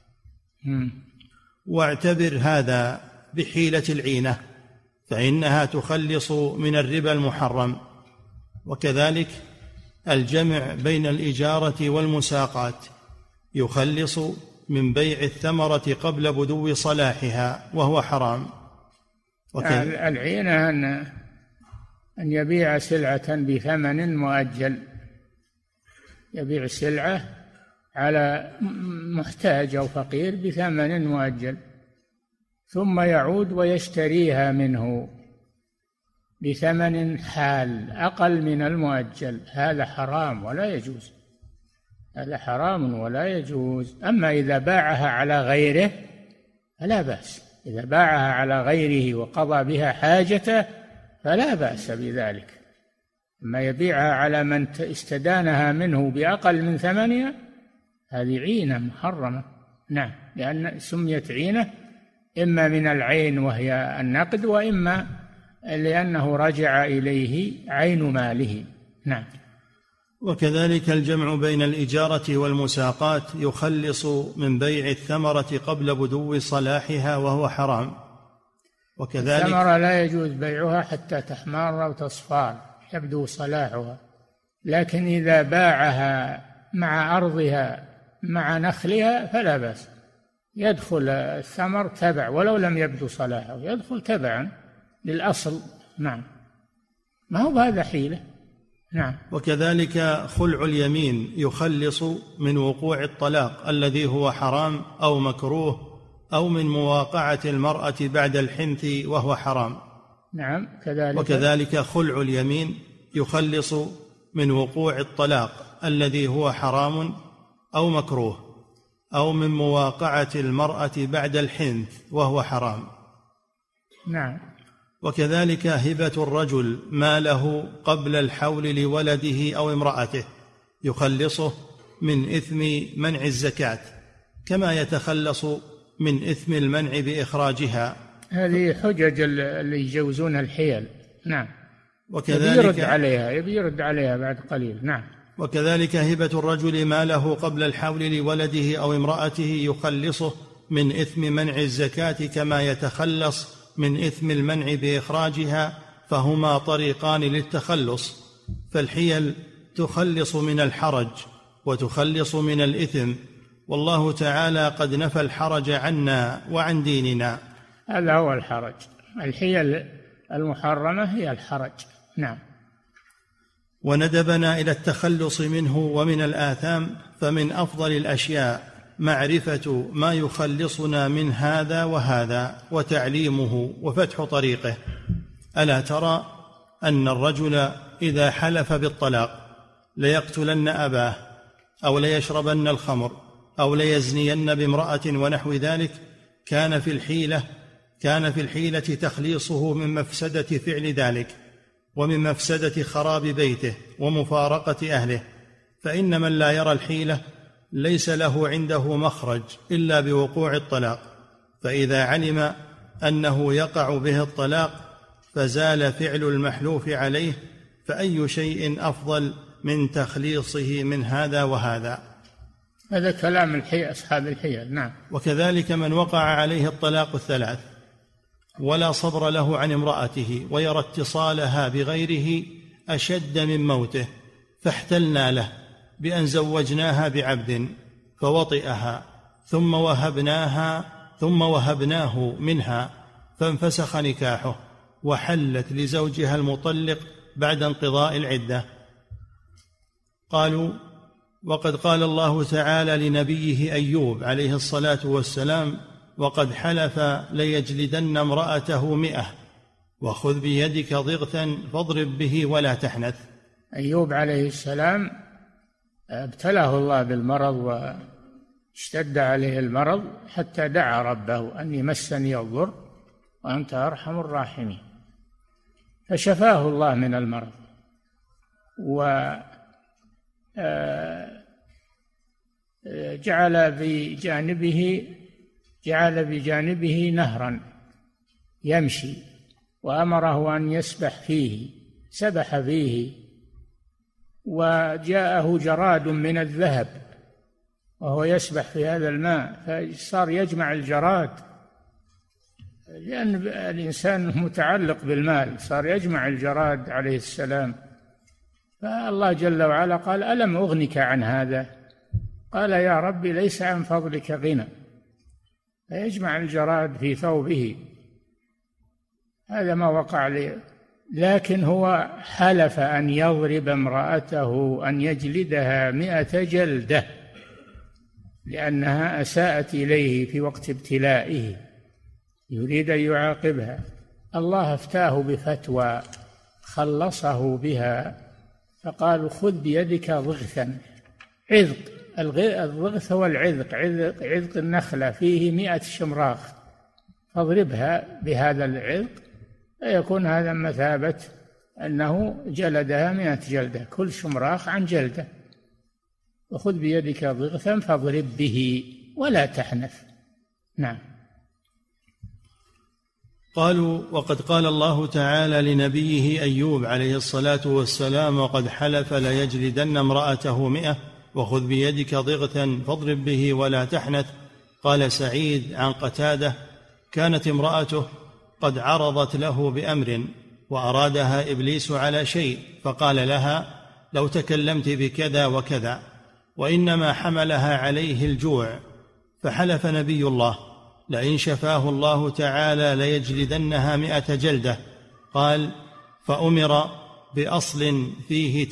واعتبر هذا بحيلة العينة، فإنها تخلص من الربا المحرم. وكذلك الجمع بين الإجارة والمساقات يخلص من بيع الثمرة قبل بدو صلاحها وهو حرام. العينة أن يبيع سلعة بثمن مؤجل، يبيع سلعة على محتاج أو فقير بثمن مؤجل، ثم يعود ويشتريها منه بثمن حال أقل من المؤجل. هذا حرام ولا يجوز، هذا حرام ولا يجوز. أما إذا باعها على غيره فلا بأس، إذا باعها على غيره وقضى بها حاجته فلا بأس بذلك. أما يبيعها على من استدانها منه بأقل من ثمنها، هذه عينة محرمة. نعم، لأن سميت عينة إما من العين وهي النقد، وإما لأنه رجع إليه عين ماله. نعم. وكذلك الجمع بين الإجارة والمساقات يخلص من بيع الثمرة قبل بدو صلاحها وهو حرام. وكذلك الثمرة لا يجوز بيعها حتى تحمر وتصفار يبدو صلاحها، لكن إذا باعها مع أرضها مع نخلها فلا بأس، يدخل الثمر تبع ولو لم يبدو صلاحه، يدخل تبعا للأصل. نعم، ما هو بهذا حيلة. نعم. وكذلك خلع اليمين يخلص من وقوع الطلاق الذي هو حرام أو مكروه، أو من مواقعة المرأة بعد الحنث وهو حرام. نعم، وكذلك خلع اليمين يخلص من وقوع الطلاق الذي هو حرام أو مكروه، أو من مواقعة المرأة بعد الحنث وهو حرام. نعم. وكذلك هبة الرجل ماله قبل الحول لولده أو امرأته يخلصه من إثم منع الزكاة، كما يتخلص من إثم المنع بإخراجها. هذه حجج اللي يجوزون الحيل. نعم. وكذلك يبي يرد عليها بعد قليل. نعم. وكذلك هبة الرجل ماله قبل الحول لولده أو امرأته يخلصه من إثم منع الزكاة، كما يتخلص من إثم المنع بإخراجها، فهما طريقان للتخلص. فالحيل تخلص من الحرج وتخلص من الإثم، والله تعالى قد نفى الحرج عنا وعن ديننا. هذا هو الحرج، الحيل المحرمة هي الحرج. نعم. وندبنا إلى التخلص منه ومن الآثام، فمن أفضل الأشياء معرفة ما يخلصنا من هذا وهذا وتعليمه وفتح طريقه. ألا ترى أن الرجل إذا حلف بالطلاق ليقتلن أباه أو ليشربن الخمر أو ليزنين بامرأة ونحو ذلك، كان في الحيلة تخليصه من مفسدة فعل ذلك ومن مفسدة خراب بيته ومفارقة أهله. فإن من لا يرى الحيلة ليس له عنده مخرج إلا بوقوع الطلاق، فإذا علم أنه يقع به الطلاق فزال فعل المحلوف عليه، فأي شيء أفضل من تخليصه من هذا وهذا. هذا كلام أصحاب الحيل. نعم. وكذلك من وقع عليه الطلاق الثلاث ولا صبر له عن امرأته ويرى اتصالها بغيره أشد من موته، فاحتلنا له بأن زوجناها بعبد فوطئها ثم وهبناه منها فانفسخ نكاحه وحلت لزوجها المطلق بعد انقضاء العدة. قالوا: وقد قال الله تعالى لنبيه أيوب عليه الصلاة والسلام: وقد حلف ليجلدن امرأته 100 وخذ بيدك ضغثا فاضرب به ولا تحنث. أيوب عليه السلام ابتلاه الله بالمرض واشتد عليه المرض حتى دعا ربه: أني مسني الضر وأنت أرحم الراحمين، فشفاه الله من المرض، وجعل بجانبه نهرا يمشي، وأمره أن يسبح فيه، سبح فيه، وجاءه جراد من الذهب وهو يسبح في هذا الماء، فصار يجمع الجراد، لأن الإنسان متعلق بالمال، صار يجمع الجراد عليه السلام. فالله جل وعلا قال: ألم أغنك عن هذا؟ قال: يا ربي ليس عن فضلك غنى. فيجمع الجراد في ثوبه، هذا ما وقع لي. لكن هو حلف أن يضرب امرأته، أن يجلدها 100 جلدة، لأنها أساءت إليه في وقت ابتلائه، يريد أن يعاقبها. الله افتاه بفتوى خلصه بها، فقالوا: خذ بيدك ضغثا، عذق. الضغث هو العذق، عذق النخلة فيه 100 شمراخ، فاضربها بهذا العذق، فيكون هذا مثابة أنه جلدها 100 جلدة، كل شمراخ عن جلدة. وخذ بيدك ضغثا فاضرب به ولا تحنث. نعم. قالوا: وقد قال الله تعالى لنبيه أيوب عليه الصلاة والسلام: وقد حلف ليجلدن امرأته 100 وخذ بيدك ضغثا فاضرب به ولا تحنث. قال سعيد عن قتادة: كانت امرأته قد عرضت له بأمر وأرادها إبليس على شيء، فقال لها: لو تكلمت بكذا وكذا، وإنما حملها عليه الجوع. فحلف نبي الله: لئن شفاه الله تعالى ليجلدنها 100 جلدة. قال: فأمر بأصل فيه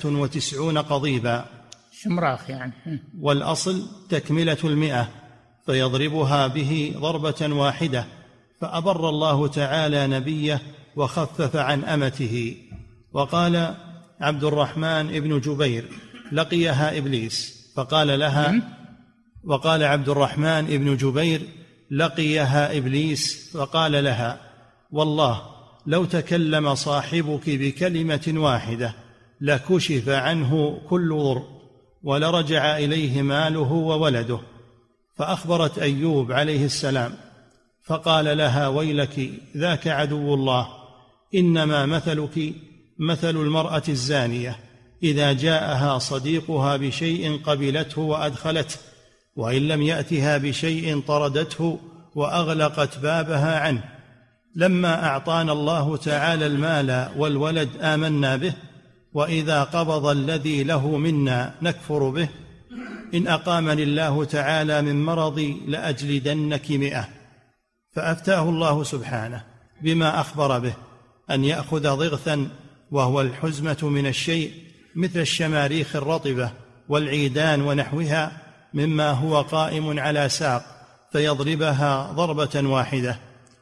99 قضيبا، شمراخ يعني، والأصل تكملة 100، فيضربها به ضربة واحدة. فأبر الله تعالى نبيه وخفف عن أمته. وقال عبد الرحمن ابن جبير: لقيها إبليس فقال لها، وقال عبد الرحمن ابن جبير: لقيها إبليس فقال لها: والله لو تكلم صاحبك بكلمة واحدة لكشف عنه كل ضر ولرجع إليه ماله وولده. فأخبرت أيوب عليه السلام فقال لها: ويلك، ذاك عدو الله، إنما مثلك مثل المرأة الزانية إذا جاءها صديقها بشيء قبلته وأدخلته، وإن لم يأتها بشيء طردته وأغلقت بابها عنه. لما أعطانا الله تعالى المال والولد آمنا به، وإذا قبض الذي له منا نكفر به. إن أقامني الله تعالى من مرضي لأجلدنك 100. فأفتاه الله سبحانه بما أخبر به، أن يأخذ ضغثا، وهو الحزمة من الشيء مثل الشماريخ الرطبة والعيدان ونحوها، مما هو قائم على ساق، فيضربها ضربة واحدة.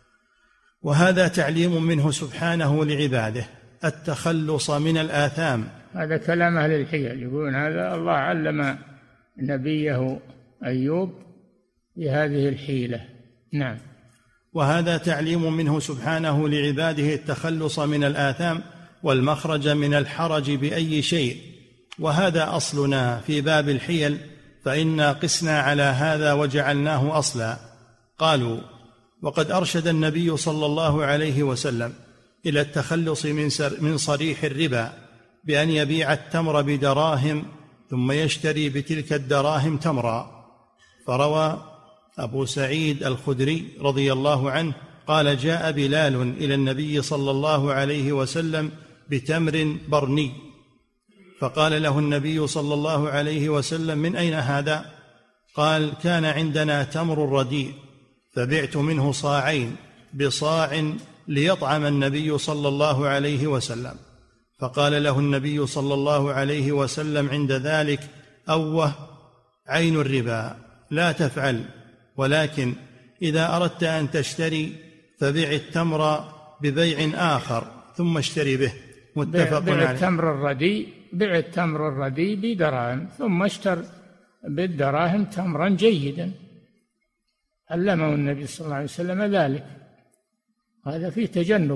وهذا تعليم منه سبحانه لعباده التخلص من الآثام. هذا كلام أهل الحيل، يقولون هذا الله علم نبيه أيوب بهذه الحيلة. نعم. وهذا تعليم منه سبحانه لعباده التخلص من الآثام والمخرج من الحرج بأي شيء. وهذا أصلنا في باب الحيل، فإنا قسنا على هذا وجعلناه أصلا. قالوا: وقد أرشد النبي صلى الله عليه وسلم إلى التخلص من صريح الربا بأن يبيع التمر بدراهم ثم يشتري بتلك الدراهم تمرا. فروى أبو سعيد الخدري رضي الله عنه قال: جاء بلال إلى النبي صلى الله عليه وسلم بتمر برني، فقال له النبي صلى الله عليه وسلم: من أين هذا؟ قال: كان عندنا تمر رديء فبعت منه صاعين بصاع ليطعم النبي صلى الله عليه وسلم. فقال له النبي صلى الله عليه وسلم عند ذلك: أوه عين الربا، لا تفعل، ولكن إذا أردت أن تشتري فبيع التمر ببيع آخر ثم اشتري به. متفق عليه. بيع التمر الرديء بدراهم ثم اشتر بالدراهم تمرا جيدا. علمه النبي صلى الله عليه وسلم ذلك. هذا فيه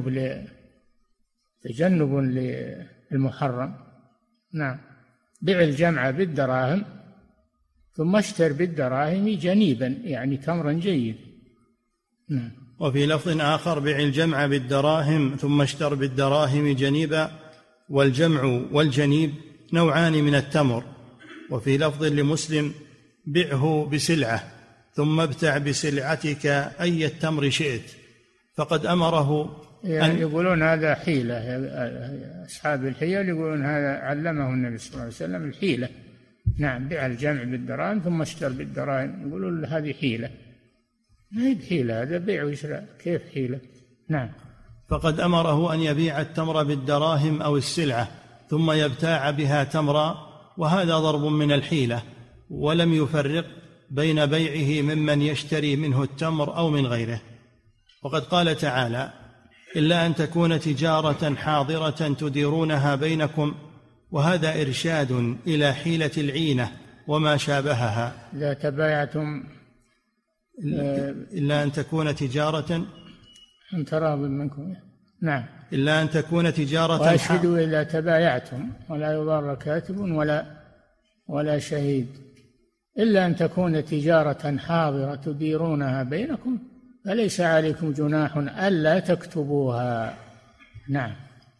تجنب للمحرم. نعم. بيع الجمع بالدراهم ثم اشتر بالدراهم جنيبا، يعني تمرا جيدا. نعم. وفي لفظ آخر: بيع الجمع بالدراهم ثم اشتر بالدراهم جنيبا. والجمع والجنيب نوعان من التمر. وفي لفظ لمسلم: بعه بسلعة ثم ابتع بسلعتك أي التمر شئت. فقد أمره يعني يقولون هذا حيلة، أصحاب الحيل يقولون هذا علمه النبي صلى الله عليه وسلم الحيلة. نعم. بيع الجمع بالدراهم ثم اشتر بالدراهم، يقولون هذه حيلة. ما هي بحيلة، هذا بيع وشراء، كيف حيلة؟ نعم. فقد أمره أن يبيع التمر بالدراهم أو السلعة ثم يبتاع بها تمرا، وهذا ضرب من الحيلة، ولم يفرق بين بيعه ممن يشتري منه التمر أو من غيره. وقد قال تعالى: إلا أن تكون تجارة حاضرة تديرونها بينكم، وهذا إرشاد إلى حيلة العينة وما شابهها. إذا تبايعتم إلا أن تكون تجارة عن تراض منكم. نعم. إلا أن تكون تجارة وأشهدوا إذا تبايعتم ولا يضار كاتب ولا شهيد. إلا أن تكون تجارة حاضرة تديرونها بينكم فليس عليكم جناح ألا تكتبوها. نعم.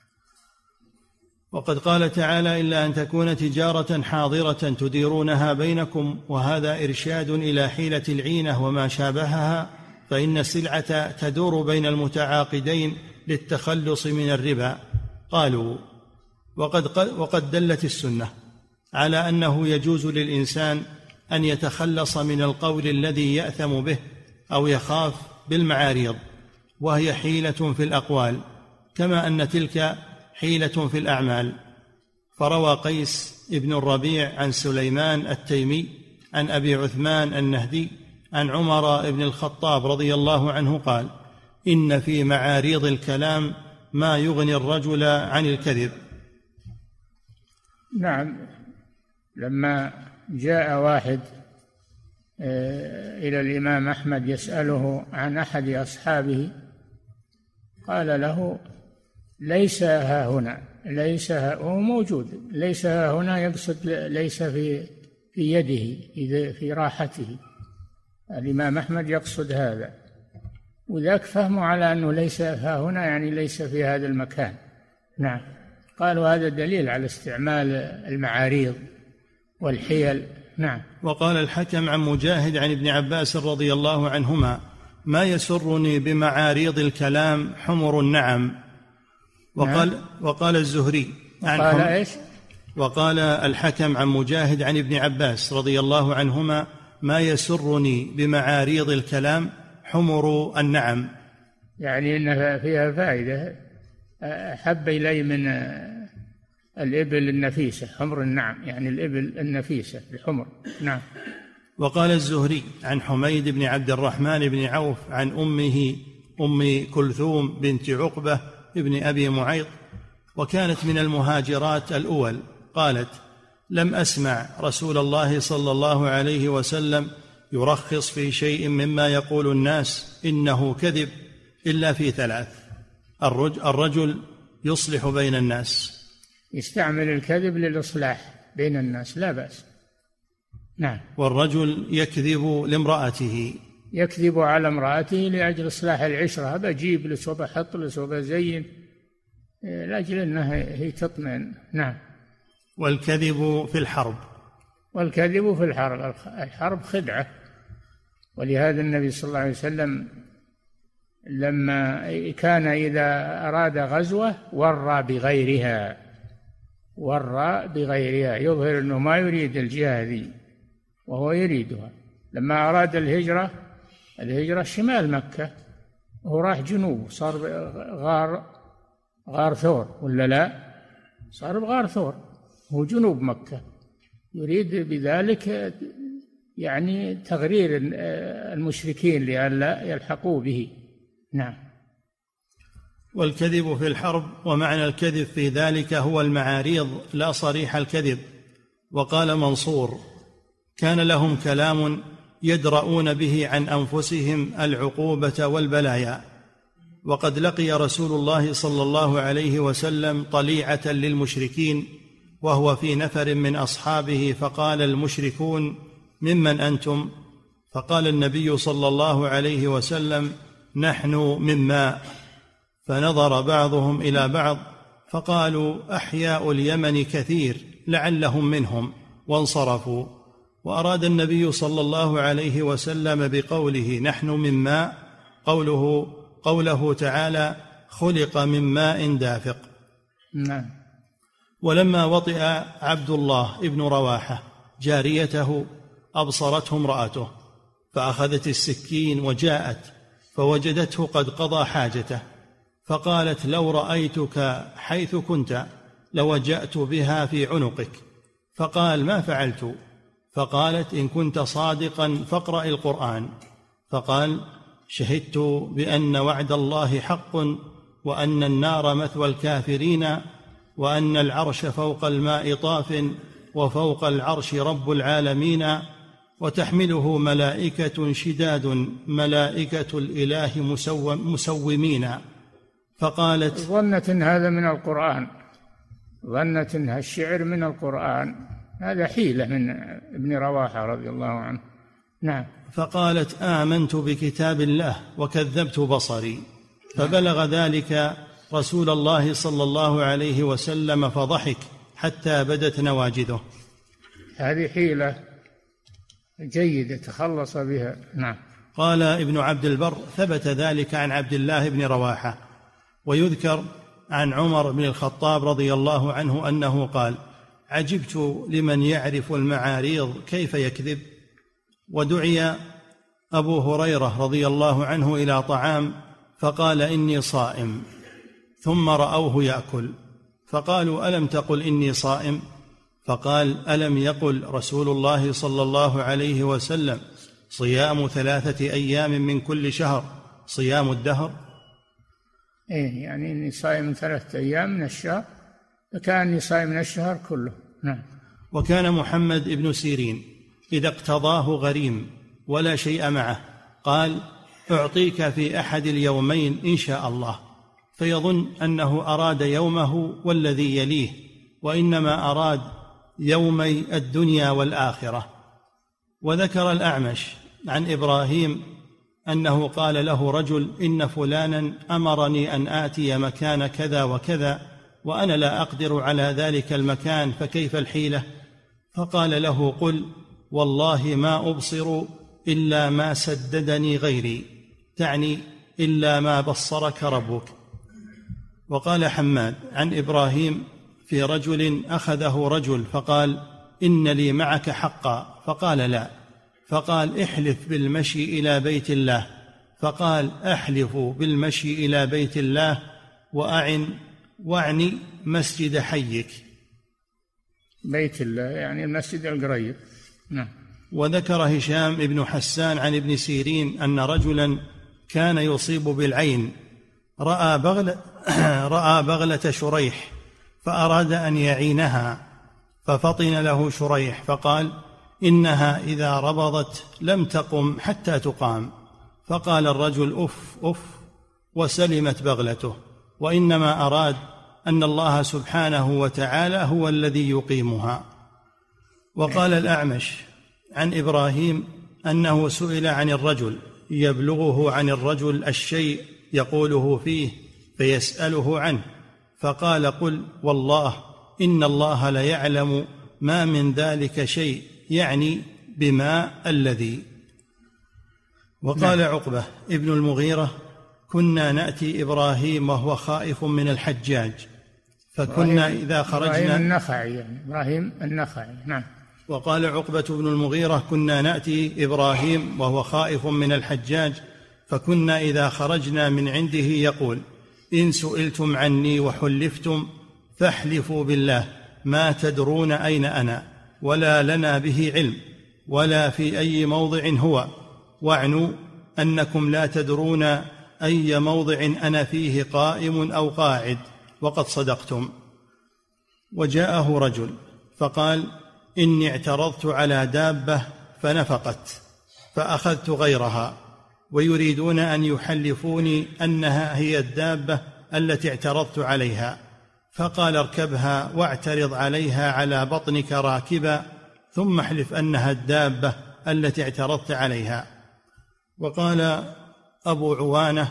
وقد قال تعالى: إلا أن تكون تجارة حاضرة تديرونها بينكم، وهذا إرشاد إلى حيلة العينة وما شابهها، فإن السلعة تدور بين المتعاقدين للتخلص من الربا. قالوا: وقد دلت السنة على أنه يجوز للإنسان أن يتخلص من القول الذي يأثم به أو يخاف بالمعاريض، وهي حيلة في الأقوال، كما أن تلك حيلة في الأعمال. فروى قيس ابن الربيع عن سليمان التيمي عن أبي عثمان النهدي عن عمر بن الخطاب رضي الله عنه قال: إن في معاريض الكلام ما يغني الرجل عن الكذب. نعم. لما جاء واحد إلى الإمام أحمد يسأله عن أحد أصحابه قال له: ليس ها هنا، ليس هو موجود، ليس ها هنا يقصد ليس في يده، في راحته. الإمام أحمد يقصد هذا، وذاك فهموا على أنه ليس ها هنا يعني ليس في هذا المكان. نعم. قالوا هذا دليل على استعمال المعاريض والحيل. نعم. وقال الحكم عن مجاهد عن ابن عباس رضي الله عنهما: ما يسرني بمعاريض الكلام حمر النعم. وقال الزهري قال إيش؟ وقال الحكم عن مجاهد عن ابن عباس رضي الله عنهما: ما يسرني بمعاريض الكلام حمر النعم، يعني إن فيها فائدة. أحب إلي من الإبل النفيسة حمر النعم، يعني الإبل النفيسة الحمر. نعم. وقال الزهري عن حميد بن عبد الرحمن بن عوف عن أمه أم كلثوم بنت عقبة ابن أبي معيط، وكانت من المهاجرات الأول، قالت: لم أسمع رسول الله صلى الله عليه وسلم يرخص في شيء مما يقول الناس إنه كذب إلا في ثلاث: الرجل يصلح بين الناس، يستعمل الكذب للإصلاح بين الناس لا بأس. نعم. والرجل يكذب لامرأته، يكذب على امرأته لأجل إصلاح العشرة، بجيب له سوف أحط له سوف أزين لأجل أنها هي تطمئن. نعم. والكذب في الحرب، والكذب في الحرب خدعة. ولهذا النبي صلى الله عليه وسلم لما كان إذا أراد غزوة ورى بغيرها يظهر أنه ما يريد الجهة ذي وهو يريدها. لما أراد الهجرة شمال مكة وهو راح جنوب، صار غار ثور ولا لا؟ صار بغار ثور، هو جنوب مكة، يريد بذلك يعني تغرير المشركين لئلا يلحقوا به. نعم. والكذب في الحرب، ومعنى الكذب في ذلك هو المعاريض لا صريح الكذب. وقال منصور: كان لهم كلام يدرؤون به عن أنفسهم العقوبة والبلايا. وقد لقي رسول الله صلى الله عليه وسلم طليعة للمشركين وهو في نفر من أصحابه، فقال المشركون: ممن أنتم؟ فقال النبي صلى الله عليه وسلم: نحن من ماء. فنظر بعضهم إلى بعض فقالوا: أحياء اليمن كثير لعلهم منهم، وانصرفوا. وأراد النبي صلى الله عليه وسلم بقوله نحن من ماء قوله تعالى: خلق من ماء دافق. نعم. ولما وطئ عبد الله ابن رواحة جاريته أبصرته امرأته، فأخذت السكين وجاءت فوجدته قد قضى حاجته، فقالت: لو رأيتك حيث كنت لوجأت بها في عنقك. فقال: ما فعلت؟ فقالت: إن كنت صادقا فاقرأ القرآن. فقال: شهدت بأن وعد الله حق، وأن النار مثوى الكافرين، وأن العرش فوق الماء طاف، وفوق العرش رب العالمين، وتحمله ملائكة شداد ملائكة الإله مسومين. فقالت: ظنت إن هذا من القرآن، ظنت إن الشعر من القرآن، هذا حيلة من ابن رواحة رضي الله عنه. نعم. فقالت: آمنت بكتاب الله وكذبت بصري. فبلغ ذلك رسول الله صلى الله عليه وسلم فضحك حتى بدت نواجذه. هذه حيلة جيدة تخلص بها. نعم. قال ابن عبد البر: ثبت ذلك عن عبد الله بن رواحة. ويذكر عن عمر بن الخطاب رضي الله عنه أنه قال: عجبت لمن يعرف المعاريض كيف يكذب. ودعي أبو هريرة رضي الله عنه إلى طعام فقال: إني صائم، ثم رأوه يأكل فقالوا: ألم تقل إني صائم؟ فقال: ألم يقل رسول الله صلى الله عليه وسلم: صيام 3 أيام من كل شهر صيام الدهر؟ إيه، يعني إني صائم 3 أيام من الشهر، فكأني صائم من الشهر كله. نعم. وكان محمد بن سيرين إذا اقتضاه غريم ولا شيء معه قال: أعطيك في أحد اليومين إن شاء الله، فيظن أنه أراد يومه والذي يليه، وإنما أراد يومي الدنيا والآخرة. وذكر الأعمش عن إبراهيم أنه قال له رجل: إن فلانا أمرني أن آتي مكان كذا وكذا، وأنا لا أقدر على ذلك المكان، فكيف الحيلة؟ فقال له: قل والله ما أبصر إلا ما سددني غيري، تعني إلا ما بصرك ربك. وقال حماد عن إبراهيم في رجل أخذه رجل فقال: إن لي معك حقا، فقال: لا. فقال: احلف بالمشي إلى بيت الله. فقال: أحلف بالمشي إلى بيت الله واعني مسجد حيك. بيت الله يعني المسجد القريب. نعم. وذكر هشام بن حسان عن ابن سيرين أن رجلا كان يصيب بالعين، رأى بغلة شريح فأراد أن يعينها، ففطن له شريح فقال: إنها إذا ربضت لم تقم حتى تقام. فقال الرجل: أف أف، وسلمت بغلته، وإنما أراد أن الله سبحانه وتعالى هو الذي يقيمها. وقال الأعمش عن إبراهيم أنه سئل عن الرجل يبلغه عن الرجل الشيء يقوله فيه فيسأله عنه، فقال: قل والله إن الله ليعلم ما من ذلك شيء يعني بماء الذي. وقال عقبة ابن المغيرة: كنا نأتي إبراهيم وهو خائف من الحجاج، فكنا إذا خرجنا إبراهيم النخعي. نعم. وقال عقبة بن المغيرة: كنا نأتي إبراهيم وهو خائف من الحجاج، فكنا إذا خرجنا من عنده يقول: إن سئلتم عني وحلفتم فاحلفوا بالله ما تدرون أين أنا ولا لنا به علم ولا في أي موضع هو، واعنوا أنكم لا تدرون أي موضع أنا فيه قائم أو قاعد، وقد صدقتم. وجاءه رجل فقال: إني اعترضت على دابة فنفقت فأخذت غيرها، ويريدون أن يحلفوني أنها هي الدابة التي اعترضت عليها، فقال: اركبها واعترض عليها على بطنك راكبا، ثم احلف أنها الدابة التي اعترضت عليها. وقال أبو عوانة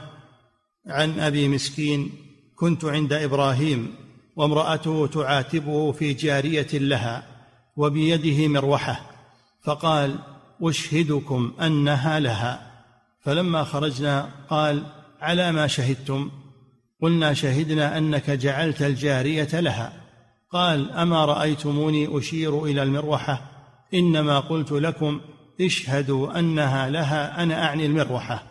عن أبي مسكين: كنت عند إبراهيم وامرأته تعاتبه في جارية لها وبيده مروحة، فقال: أشهدكم أنها لها. فلما خرجنا قال: على ما شهدتم؟ قلنا: شهدنا أنك جعلت الجارية لها. قال: أما رأيتموني أشير إلى المروحة؟ إنما قلت لكم اشهدوا أنها لها، أنا أعني المروحة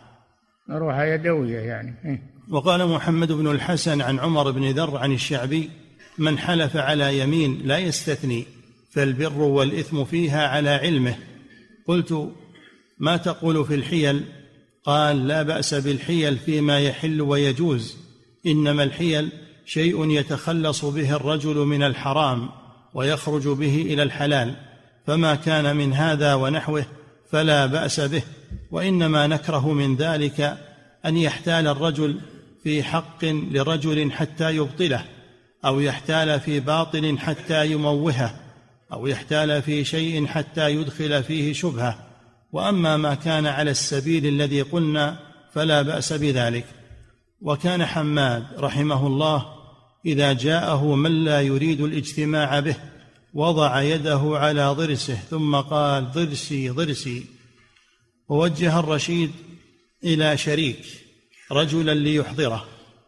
يدوية يعني. وقال محمد بن الحسن عن عمر بن ذر عن الشعبي: من حلف على يمين لا يستثني فالبر والإثم فيها على علمه. قلت: ما تقول في الحيل؟ قال: لا بأس بالحيل فيما يحل ويجوز، إنما الحيل شيء يتخلص به الرجل من الحرام ويخرج به إلى الحلال، فما كان من هذا ونحوه فلا بأس به، وإنما نكره من ذلك أن يحتال الرجل في حق لرجل حتى يبطله، أو يحتال في باطل حتى يموهه، أو يحتال في شيء حتى يدخل فيه شبهة. وأما ما كان على السبيل الذي قلنا فلا بأس بذلك. وكان حماد رحمه الله إذا جاءه من لا يريد الاجتماع به وضع يده على ضرسه ثم قال: ضرسي ضرسي. ووجه الرشيد إلى شريك رجلا ليحضره،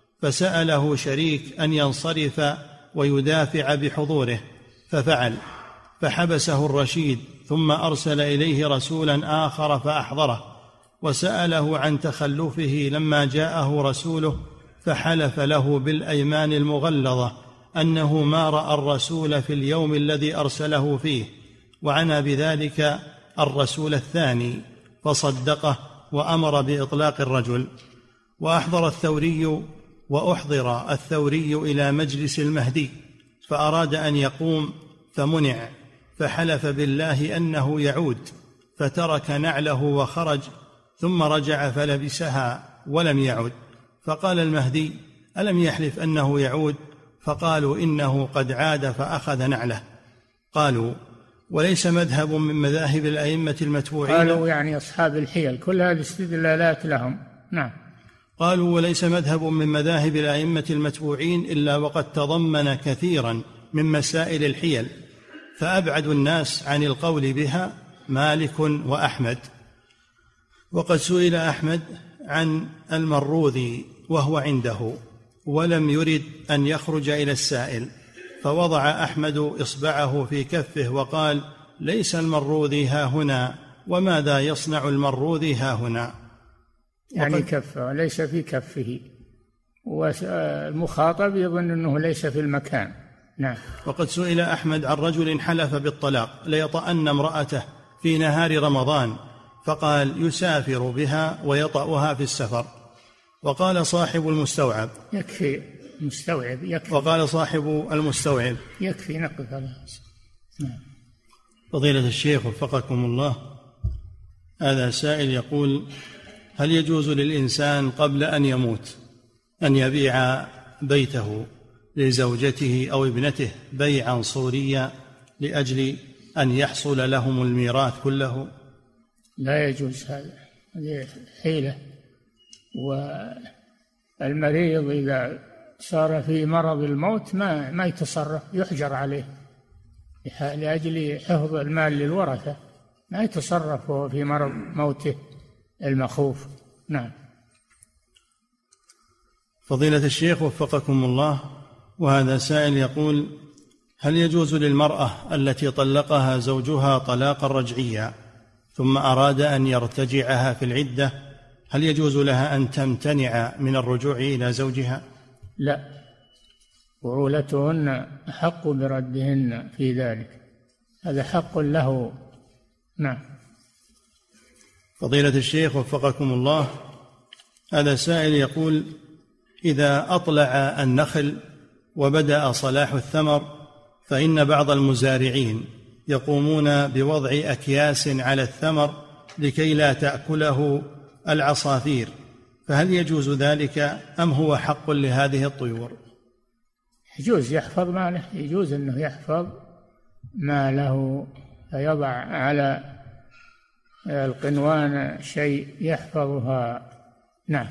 فسأله شريك أن ينصرف ويدافع بحضوره، ففعل، فحبسه الرشيد ثم أرسل إليه رسولا آخر فأحضره، وسأله عن تخلفه لما جاءه رسوله، فحلف له بالأيمان المغلظة أنه ما رأى الرسول في اليوم الذي أرسله فيه، وعنى بذلك الرسول الثاني، فصدقه وأمر بإطلاق الرجل. وأحضر الثوري إلى مجلس المهدي، فأراد أن يقوم فمنع، فحلف بالله أنه يعود، فترك نعله وخرج، ثم رجع فلبسها ولم يعد. فقال المهدي: ألم يحلف أنه يعود؟ فقالوا: إنه قد عاد فأخذ نعله. قالوا: وليس مذهب من مذاهب الأئمة المتبوعين؟ قالوا يعني أصحاب الحيل، كل هذه استدلالات لهم. نعم. قالوا: وليس مذهب من مذاهب الأئمة المتبوعين إلا وقد تضمن كثيرا من مسائل الحيل، فأبعد الناس عن القول بها مالك وأحمد. وقد سئل أحمد عن المروذي وهو عنده ولم يرد أن يخرج إلى السائل، فوضع أحمد إصبعه في كفه وقال: ليس المروذي ها هنا، وماذا يصنع المروذي ها هنا؟ يعني كفه ليس في كفه، والمخاطب يظن أنه ليس في المكان. نعم. وقد سئل أحمد عن رجل حلف بالطلاق ليطأن امرأته في نهار رمضان، فقال: يسافر بها ويطأها في السفر. وقال صاحب المستوعب: يكفي مستوعب، يكفي. وقال صاحب المستوعب: يكفي نقف على. نعم. فضيلة الشيخ وفقكم الله، هذا سائل يقول: هل يجوز للإنسان قبل أن يموت أن يبيع بيته لزوجته أو ابنته بيعا صوريا لأجل أن يحصل لهم الميراث كله؟ لا يجوز هذا، هذه حيلة. والمريض إذا صار في مرض الموت ما يتصرف، يحجر عليه. لأجل حفظ المال للورثة، ما يتصرف في مرض موته المخوف. نعم. فضيلة الشيخ وفقكم الله، وهذا سائل يقول: هل يجوز للمرأة التي طلقها زوجها طلاقا رجعيا ثم أراد أن يرتجعها في العدة، هل يجوز لها أن تمتنع من الرجوع إلى زوجها؟ لا، وعولتهن أحق بردهن في ذلك، هذا حق له. نعم. فضيلة الشيخ وفقكم الله، هذا سائل يقول: إذا أطلع النخل وبدأ صلاح الثمر فإن بعض المزارعين يقومون بوضع أكياس على الثمر لكي لا تأكله العصافير، فهل يجوز ذلك أم هو حق لهذه الطيور؟ يجوز يحفظ ماله، يجوز أنه يحفظ ماله، فيضع على القنوان شيء يحفظها. نعم.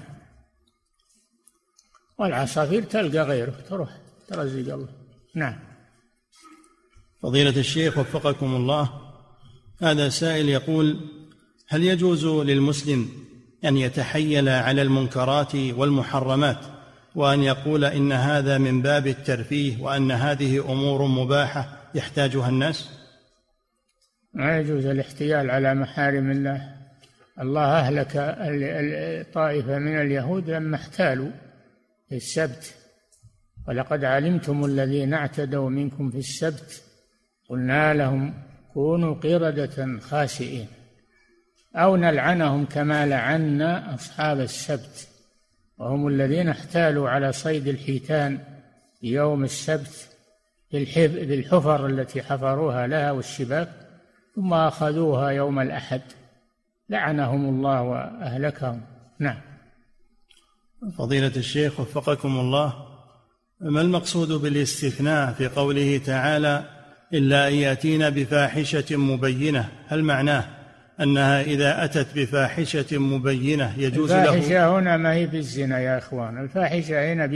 والعصافير تلقى غيره تروح ترزق الله. نعم. فضيلة الشيخ وفقكم الله، هذا سائل يقول: هل يجوز للمسلم أن يتحيل على المنكرات والمحرمات وأن يقول إن هذا من باب الترفيه وأن هذه أمور مباحة يحتاجها الناس؟ ما يجوز الاحتيال على محارم الله. الله أهلك طائفة من اليهود لما احتالوا في السبت: ولقد علمتم الذين اعتدوا منكم في السبت قلنا لهم كونوا قردة خاسئين، أو نلعنهم كما لعنا أصحاب السبت، وهم الذين احتالوا على صيد الحيتان يوم السبت بالحفر التي حفروها لها والشباك، ثم أخذوها يوم الأحد، لعنهم الله وأهلكهم. نعم. فضيلة الشيخ وفقكم الله، ما المقصود بالاستثناء في قوله تعالى: إلا أن يأتين بفاحشة مبينة؟ هل معناه أنها إذا أتت بفاحشة مبينة يجوز له؟ الفاحشة هنا ما هي بالزنا يا أخوان، الفاحشة هنا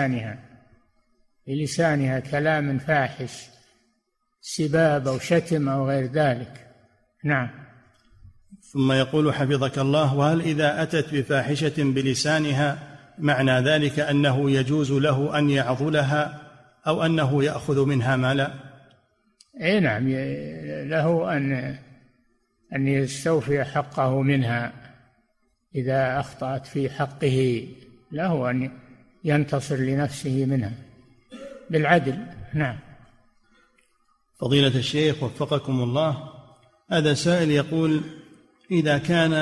بلسانها كلام فاحش، سباب أو شتم أو غير ذلك. نعم. ثم يقول حفظك الله: وهل إذا أتت بفاحشة بلسانها معنى ذلك أنه يجوز له أن يعضلها أو أنه يأخذ منها مالا؟ أي نعم، له أن يستوفي حقه منها إذا أخطأت في حقه، له أن ينتصر لنفسه منها بالعدل. نعم. فضيلة الشيخ وفقكم الله، هذا سائل يقول: إذا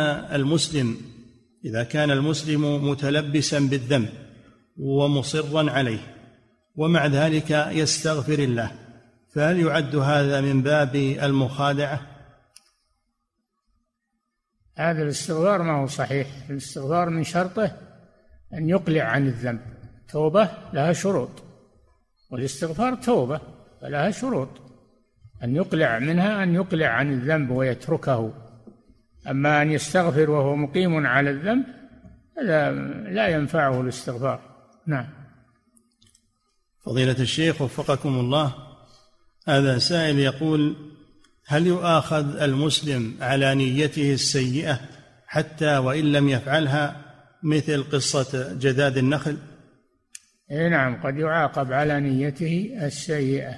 كان المسلم متلبسا بالذنب ومصرا عليه ومع ذلك يستغفر الله، فهل يعد هذا من باب المخادعة؟ هذا الاستغفار ما هو صحيح. الاستغفار من شرطه أن يقلع عن الذنب، توبة لها شروط، والاستغفار توبة فلها شروط، أن يقلع منها أن يقلع عن الذنب ويتركه. أما أن يستغفر وهو مقيم على الذنب هذا لا ينفعه الاستغفار. نعم. فضيلة الشيخ وفقكم الله، هذا سائل يقول: هل يؤاخذ المسلم على نيته السيئة حتى وإن لم يفعلها، مثل قصة جذاذ النخل؟ نعم، قد يعاقب على نيته السيئة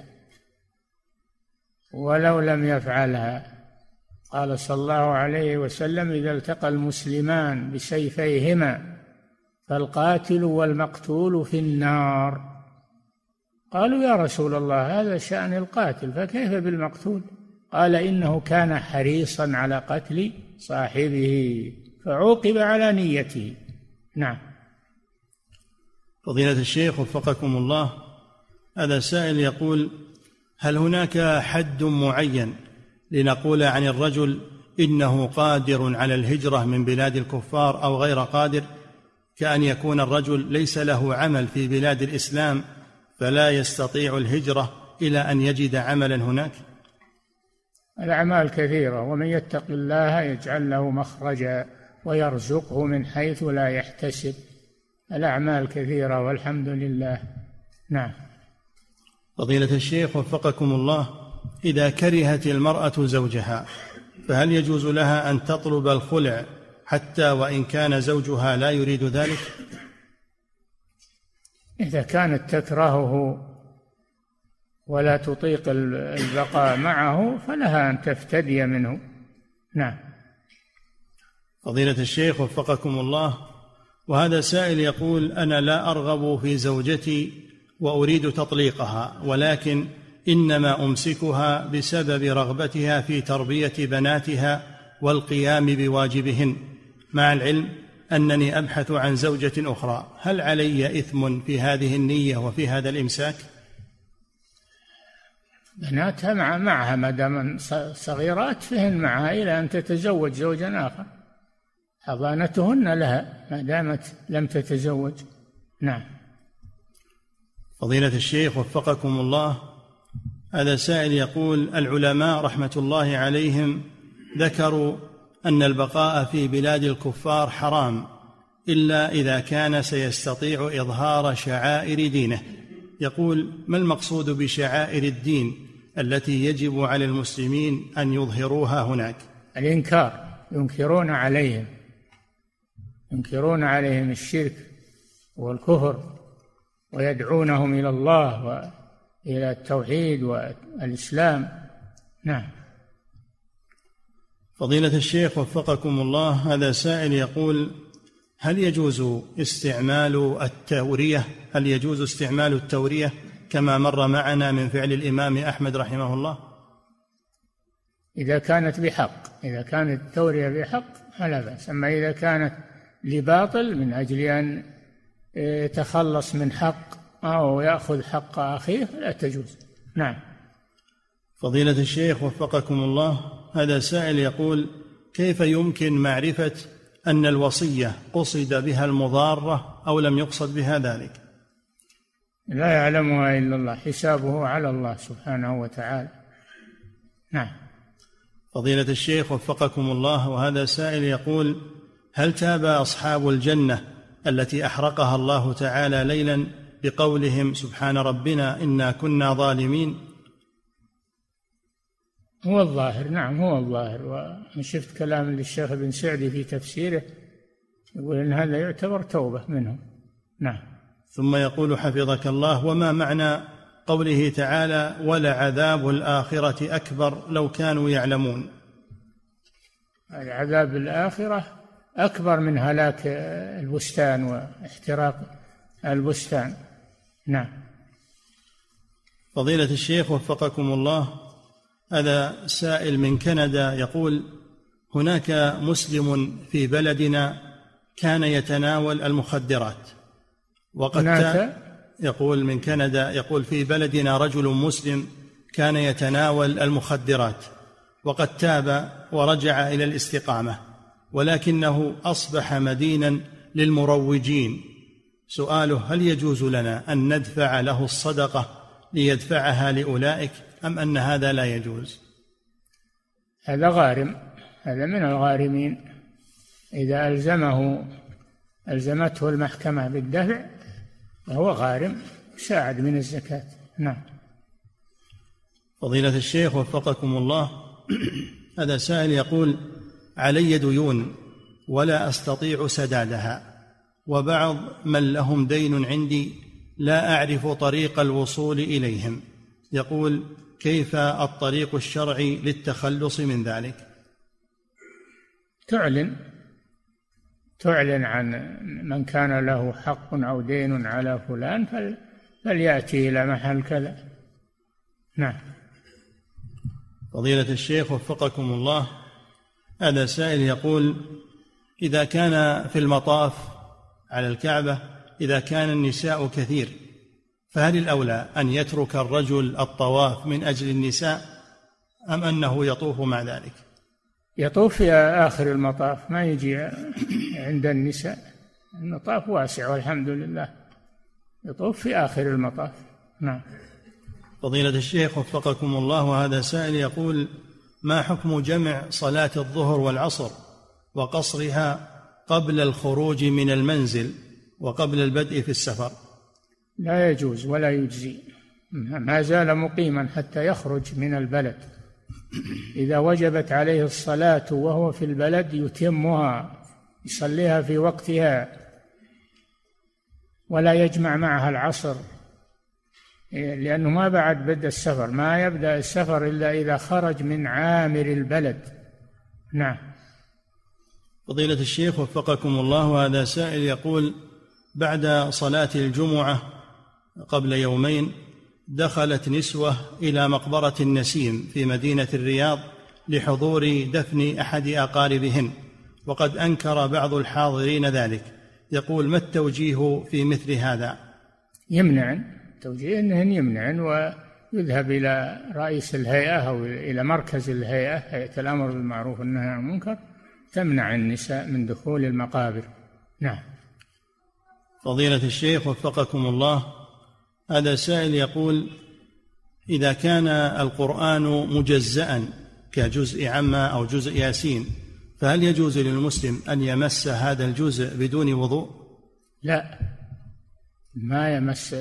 ولو لم يفعلها. قال صلى الله عليه وسلم: إذا التقى المسلمان بسيفيهما فالقاتل والمقتول في النار. قالوا: يا رسول الله هذا شأن القاتل، فكيف بالمقتول؟ قال: إنه كان حريصا على قتل صاحبه فعوقب على نيته. نعم. فضيلة الشيخ وفقكم الله، هذا سائل يقول: هل هناك حد معين لنقول عن الرجل إنه قادر على الهجرة من بلاد الكفار أو غير قادر، كأن يكون الرجل ليس له عمل في بلاد الإسلام فلا يستطيع الهجرة إلى أن يجد عملا هناك؟ الأعمال كثيرة، ومن يتق الله يجعل له مخرجا ويرزقه من حيث لا يحتسب. الأعمال كثيرة والحمد لله. نعم. فضيلة الشيخ وفقكم الله، إذا كرهت المرأة زوجها فهل يجوز لها أن تطلب الخلع حتى وإن كان زوجها لا يريد ذلك؟ إذا كانت تكرهه ولا تطيق البقاء معه فلها أن تفتدي منه. نعم. فضيلة الشيخ وفقكم الله، وهذا سائل يقول: أنا لا أرغب في زوجتي وأريد تطليقها، ولكن إنما أمسكها بسبب رغبتها في تربية بناتها والقيام بواجبهن، مع العلم أنني أبحث عن زوجة أخرى، هل علي إثم في هذه النية وفي هذا الإمساك؟ بناتها معها ما دام صغيرات فهن معها إلى أن تتزوج زوجا آخر، حضانتهن لها ما دامت لم تتزوج. نعم. فضيلة الشيخ وفقكم الله، هذا سائل يقول: العلماء رحمة الله عليهم ذكروا أن البقاء في بلاد الكفار حرام إلا إذا كان سيستطيع إظهار شعائر دينه. يقول: ما المقصود بشعائر الدين التي يجب على المسلمين أن يظهروها هناك؟ الإنكار، ينكرون عليهم الشرك والكفر ويدعونهم إلى الله وإلى التوحيد والإسلام. نعم. فضيلة الشيخ وفقكم الله، هذا سائل يقول: هل يجوز استعمال التورية كما مر معنا من فعل الإمام أحمد رحمه الله؟ إذا كانت بحق، إذا كانت التورية بحق فلا بأس، أما إذا كانت لباطل من أجل أن يتخلص من حق أو يأخذ حق أخيه لا تجوز. نعم. فضيلة الشيخ وفقكم الله، هذا سائل يقول: كيف يمكن معرفة أن الوصية قصد بها المضارة أو لم يقصد بها ذلك؟ لا يعلمها إلا الله، حسابه على الله سبحانه وتعالى. نعم. فضيلة الشيخ وفقكم الله، وهذا سائل يقول: هل تاب أصحاب الجنة التي أحرقها الله تعالى ليلا بقولهم سبحان ربنا إنا كنا ظالمين؟ هو الظاهر، نعم هو الظاهر، وأنا شفت كلام للشيخ ابن سعدي في تفسيره يقول إن هذا يعتبر توبة منهم. نعم. ثم يقول حفظك الله: وما معنى قوله تعالى ولعذاب الآخرة أكبر لو كانوا يعلمون؟ العذاب الآخرة أكبر من هلاك البستان واحتراق البستان. نعم. فضيلة الشيخ وفقكم الله، هذا سائل من كندا يقول: هناك مسلم في بلدنا كان يتناول المخدرات، يقول من كندا، يقول: في بلدنا رجل مسلم كان يتناول المخدرات وقد تاب ورجع إلى الاستقامة، ولكنه أصبح مدينا للمروجين. سؤاله: هل يجوز لنا أن ندفع له الصدقة ليدفعها لأولئك أم أن هذا لا يجوز؟ هذا غارم، هذا من الغارمين، إذا ألزمته المحكمة بالدفع فهو غارم ساعد من الزكاة. نعم. فضيلة الشيخ وفقكم الله، هذا سائل يقول: علي ديون ولا أستطيع سدادها، وبعض من لهم دين عندي لا أعرف طريق الوصول إليهم، يقول: كيف الطريق الشرعي للتخلص من ذلك؟ تعلن عن من كان له حق أو دين على فلان فليأتي إلى محل كذا. نعم. فضيلة الشيخ وفقكم الله، هذا سائل يقول: إذا كان في المطاف على الكعبة إذا كان النساء كثير فهل الأولى أن يترك الرجل الطواف من أجل النساء أم أنه يطوف مع ذلك؟ يطوف في آخر المطاف، ما يجي عند النساء، المطاف واسع والحمد لله، يطوف في آخر المطاف. نعم. فضيلة الشيخ وفقكم الله، وهذا سائل يقول: ما حكم جمع صلاة الظهر والعصر وقصرها قبل الخروج من المنزل وقبل البدء في السفر؟ لا يجوز ولا يجزي، ما زال مقيما حتى يخرج من البلد. إذا وجبت عليه الصلاة وهو في البلد يتمها، يصليها في وقتها، ولا يجمع معها العصر، لأنه ما بعد بدأ السفر، ما يبدأ السفر إلا إذا خرج من عامر البلد. نعم. فضيلة الشيخ وفقكم الله، هذا سائل يقول: بعد صلاة الجمعة قبل يومين دخلت نسوة إلى مقبرة النسيم في مدينة الرياض لحضور دفن أحد أقاربهن، وقد أنكر بعض الحاضرين ذلك. يقول: ما التوجيه في مثل هذا؟ يمنعن، توجيه أنهن يمنعن، ويذهب إلى رئيس الهيئة أو إلى مركز الهيئة، هيئة الأمر بالمعروف والنهي عن المنكر، تمنع النساء من دخول المقابر. نعم. فضيلة الشيخ وفقكم الله، هذا سائل يقول: إذا كان القرآن مجزأ كجزء عما أو جزء ياسين، فهل يجوز للمسلم أن يمس هذا الجزء بدون وضوء؟ لا، ما يمس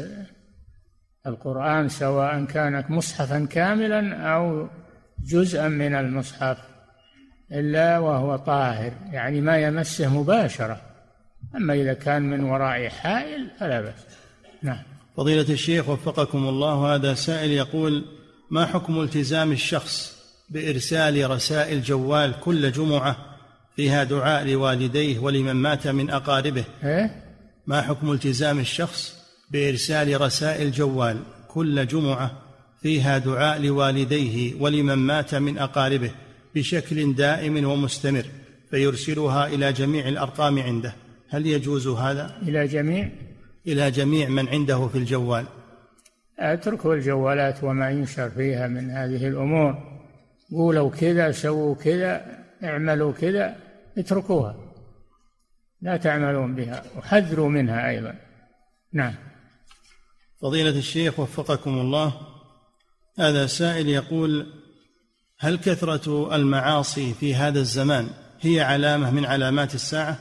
القرآن سواء كانت مصحفا كاملا أو جزءا من المصحف إلا وهو طاهر، يعني ما يمسه مباشرة. أما إذا كان من وراء حائل فلا بأس. نعم. فضيلة الشيخ وفقكم الله، هذا سائل يقول: ما حكم التزام الشخص بإرسال رسائل جوال كل جمعة فيها دعاء لوالديه ولمن مات من أقاربه؟ ما حكم التزام الشخص بإرسال رسائل جوال كل جمعة فيها دعاء لوالديه ولمن مات من أقاربه بشكل دائم ومستمر، فيرسلها إلى جميع الأرقام عنده؟ هل يجوز هذا؟ إلى جميع من عنده في الجوال. اتركوا الجوالات وما ينشر فيها من هذه الأمور، قولوا كذا، سووا كذا، اعملوا كذا، اتركوها، لا تعملون بها، وحذروا منها أيضا. نعم. فضيلة الشيخ وفقكم الله، هذا سائل يقول: هل كثرة المعاصي في هذا الزمان هي علامة من علامات الساعة؟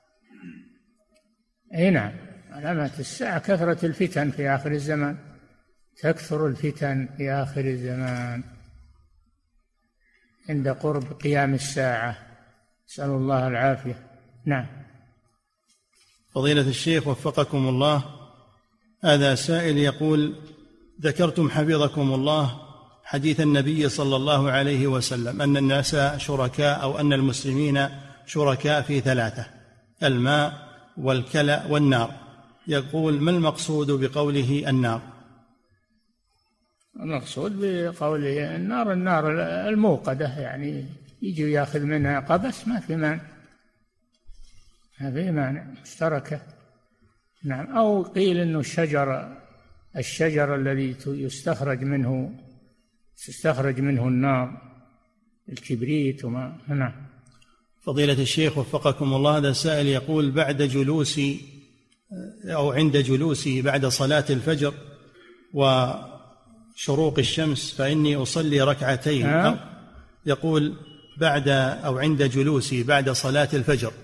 أي نعم، علامات الساعة كثرة الفتن في آخر الزمان، تكثر الفتن في آخر الزمان عند قرب قيام الساعة، نسأل الله العافية. نعم. فضيلة الشيخ وفقكم الله، هذا سائل يقول: ذكرتم حفظكم الله حديث النبي صلى الله عليه وسلم أن الناس شركاء، أو أن المسلمين شركاء في ثلاثة: الماء والكلى والنار. يقول: ما المقصود بقوله النار؟ المقصود بقوله النار الموقدة، يعني يجي ياخذ منها قبس، ما في مانع مشتركة. نعم. أو قيل إنه الشجر الذي يستخرج منه النار، الكبريت وما. نعم. فضيلة الشيخ وفقكم الله، هذا سائل يقول: بعد جلوسي أو عند جلوسي بعد صلاة الفجر وشروق الشمس فإني أصلي ركعتين. يقول: بعد أو عند جلوسي بعد صلاة الفجر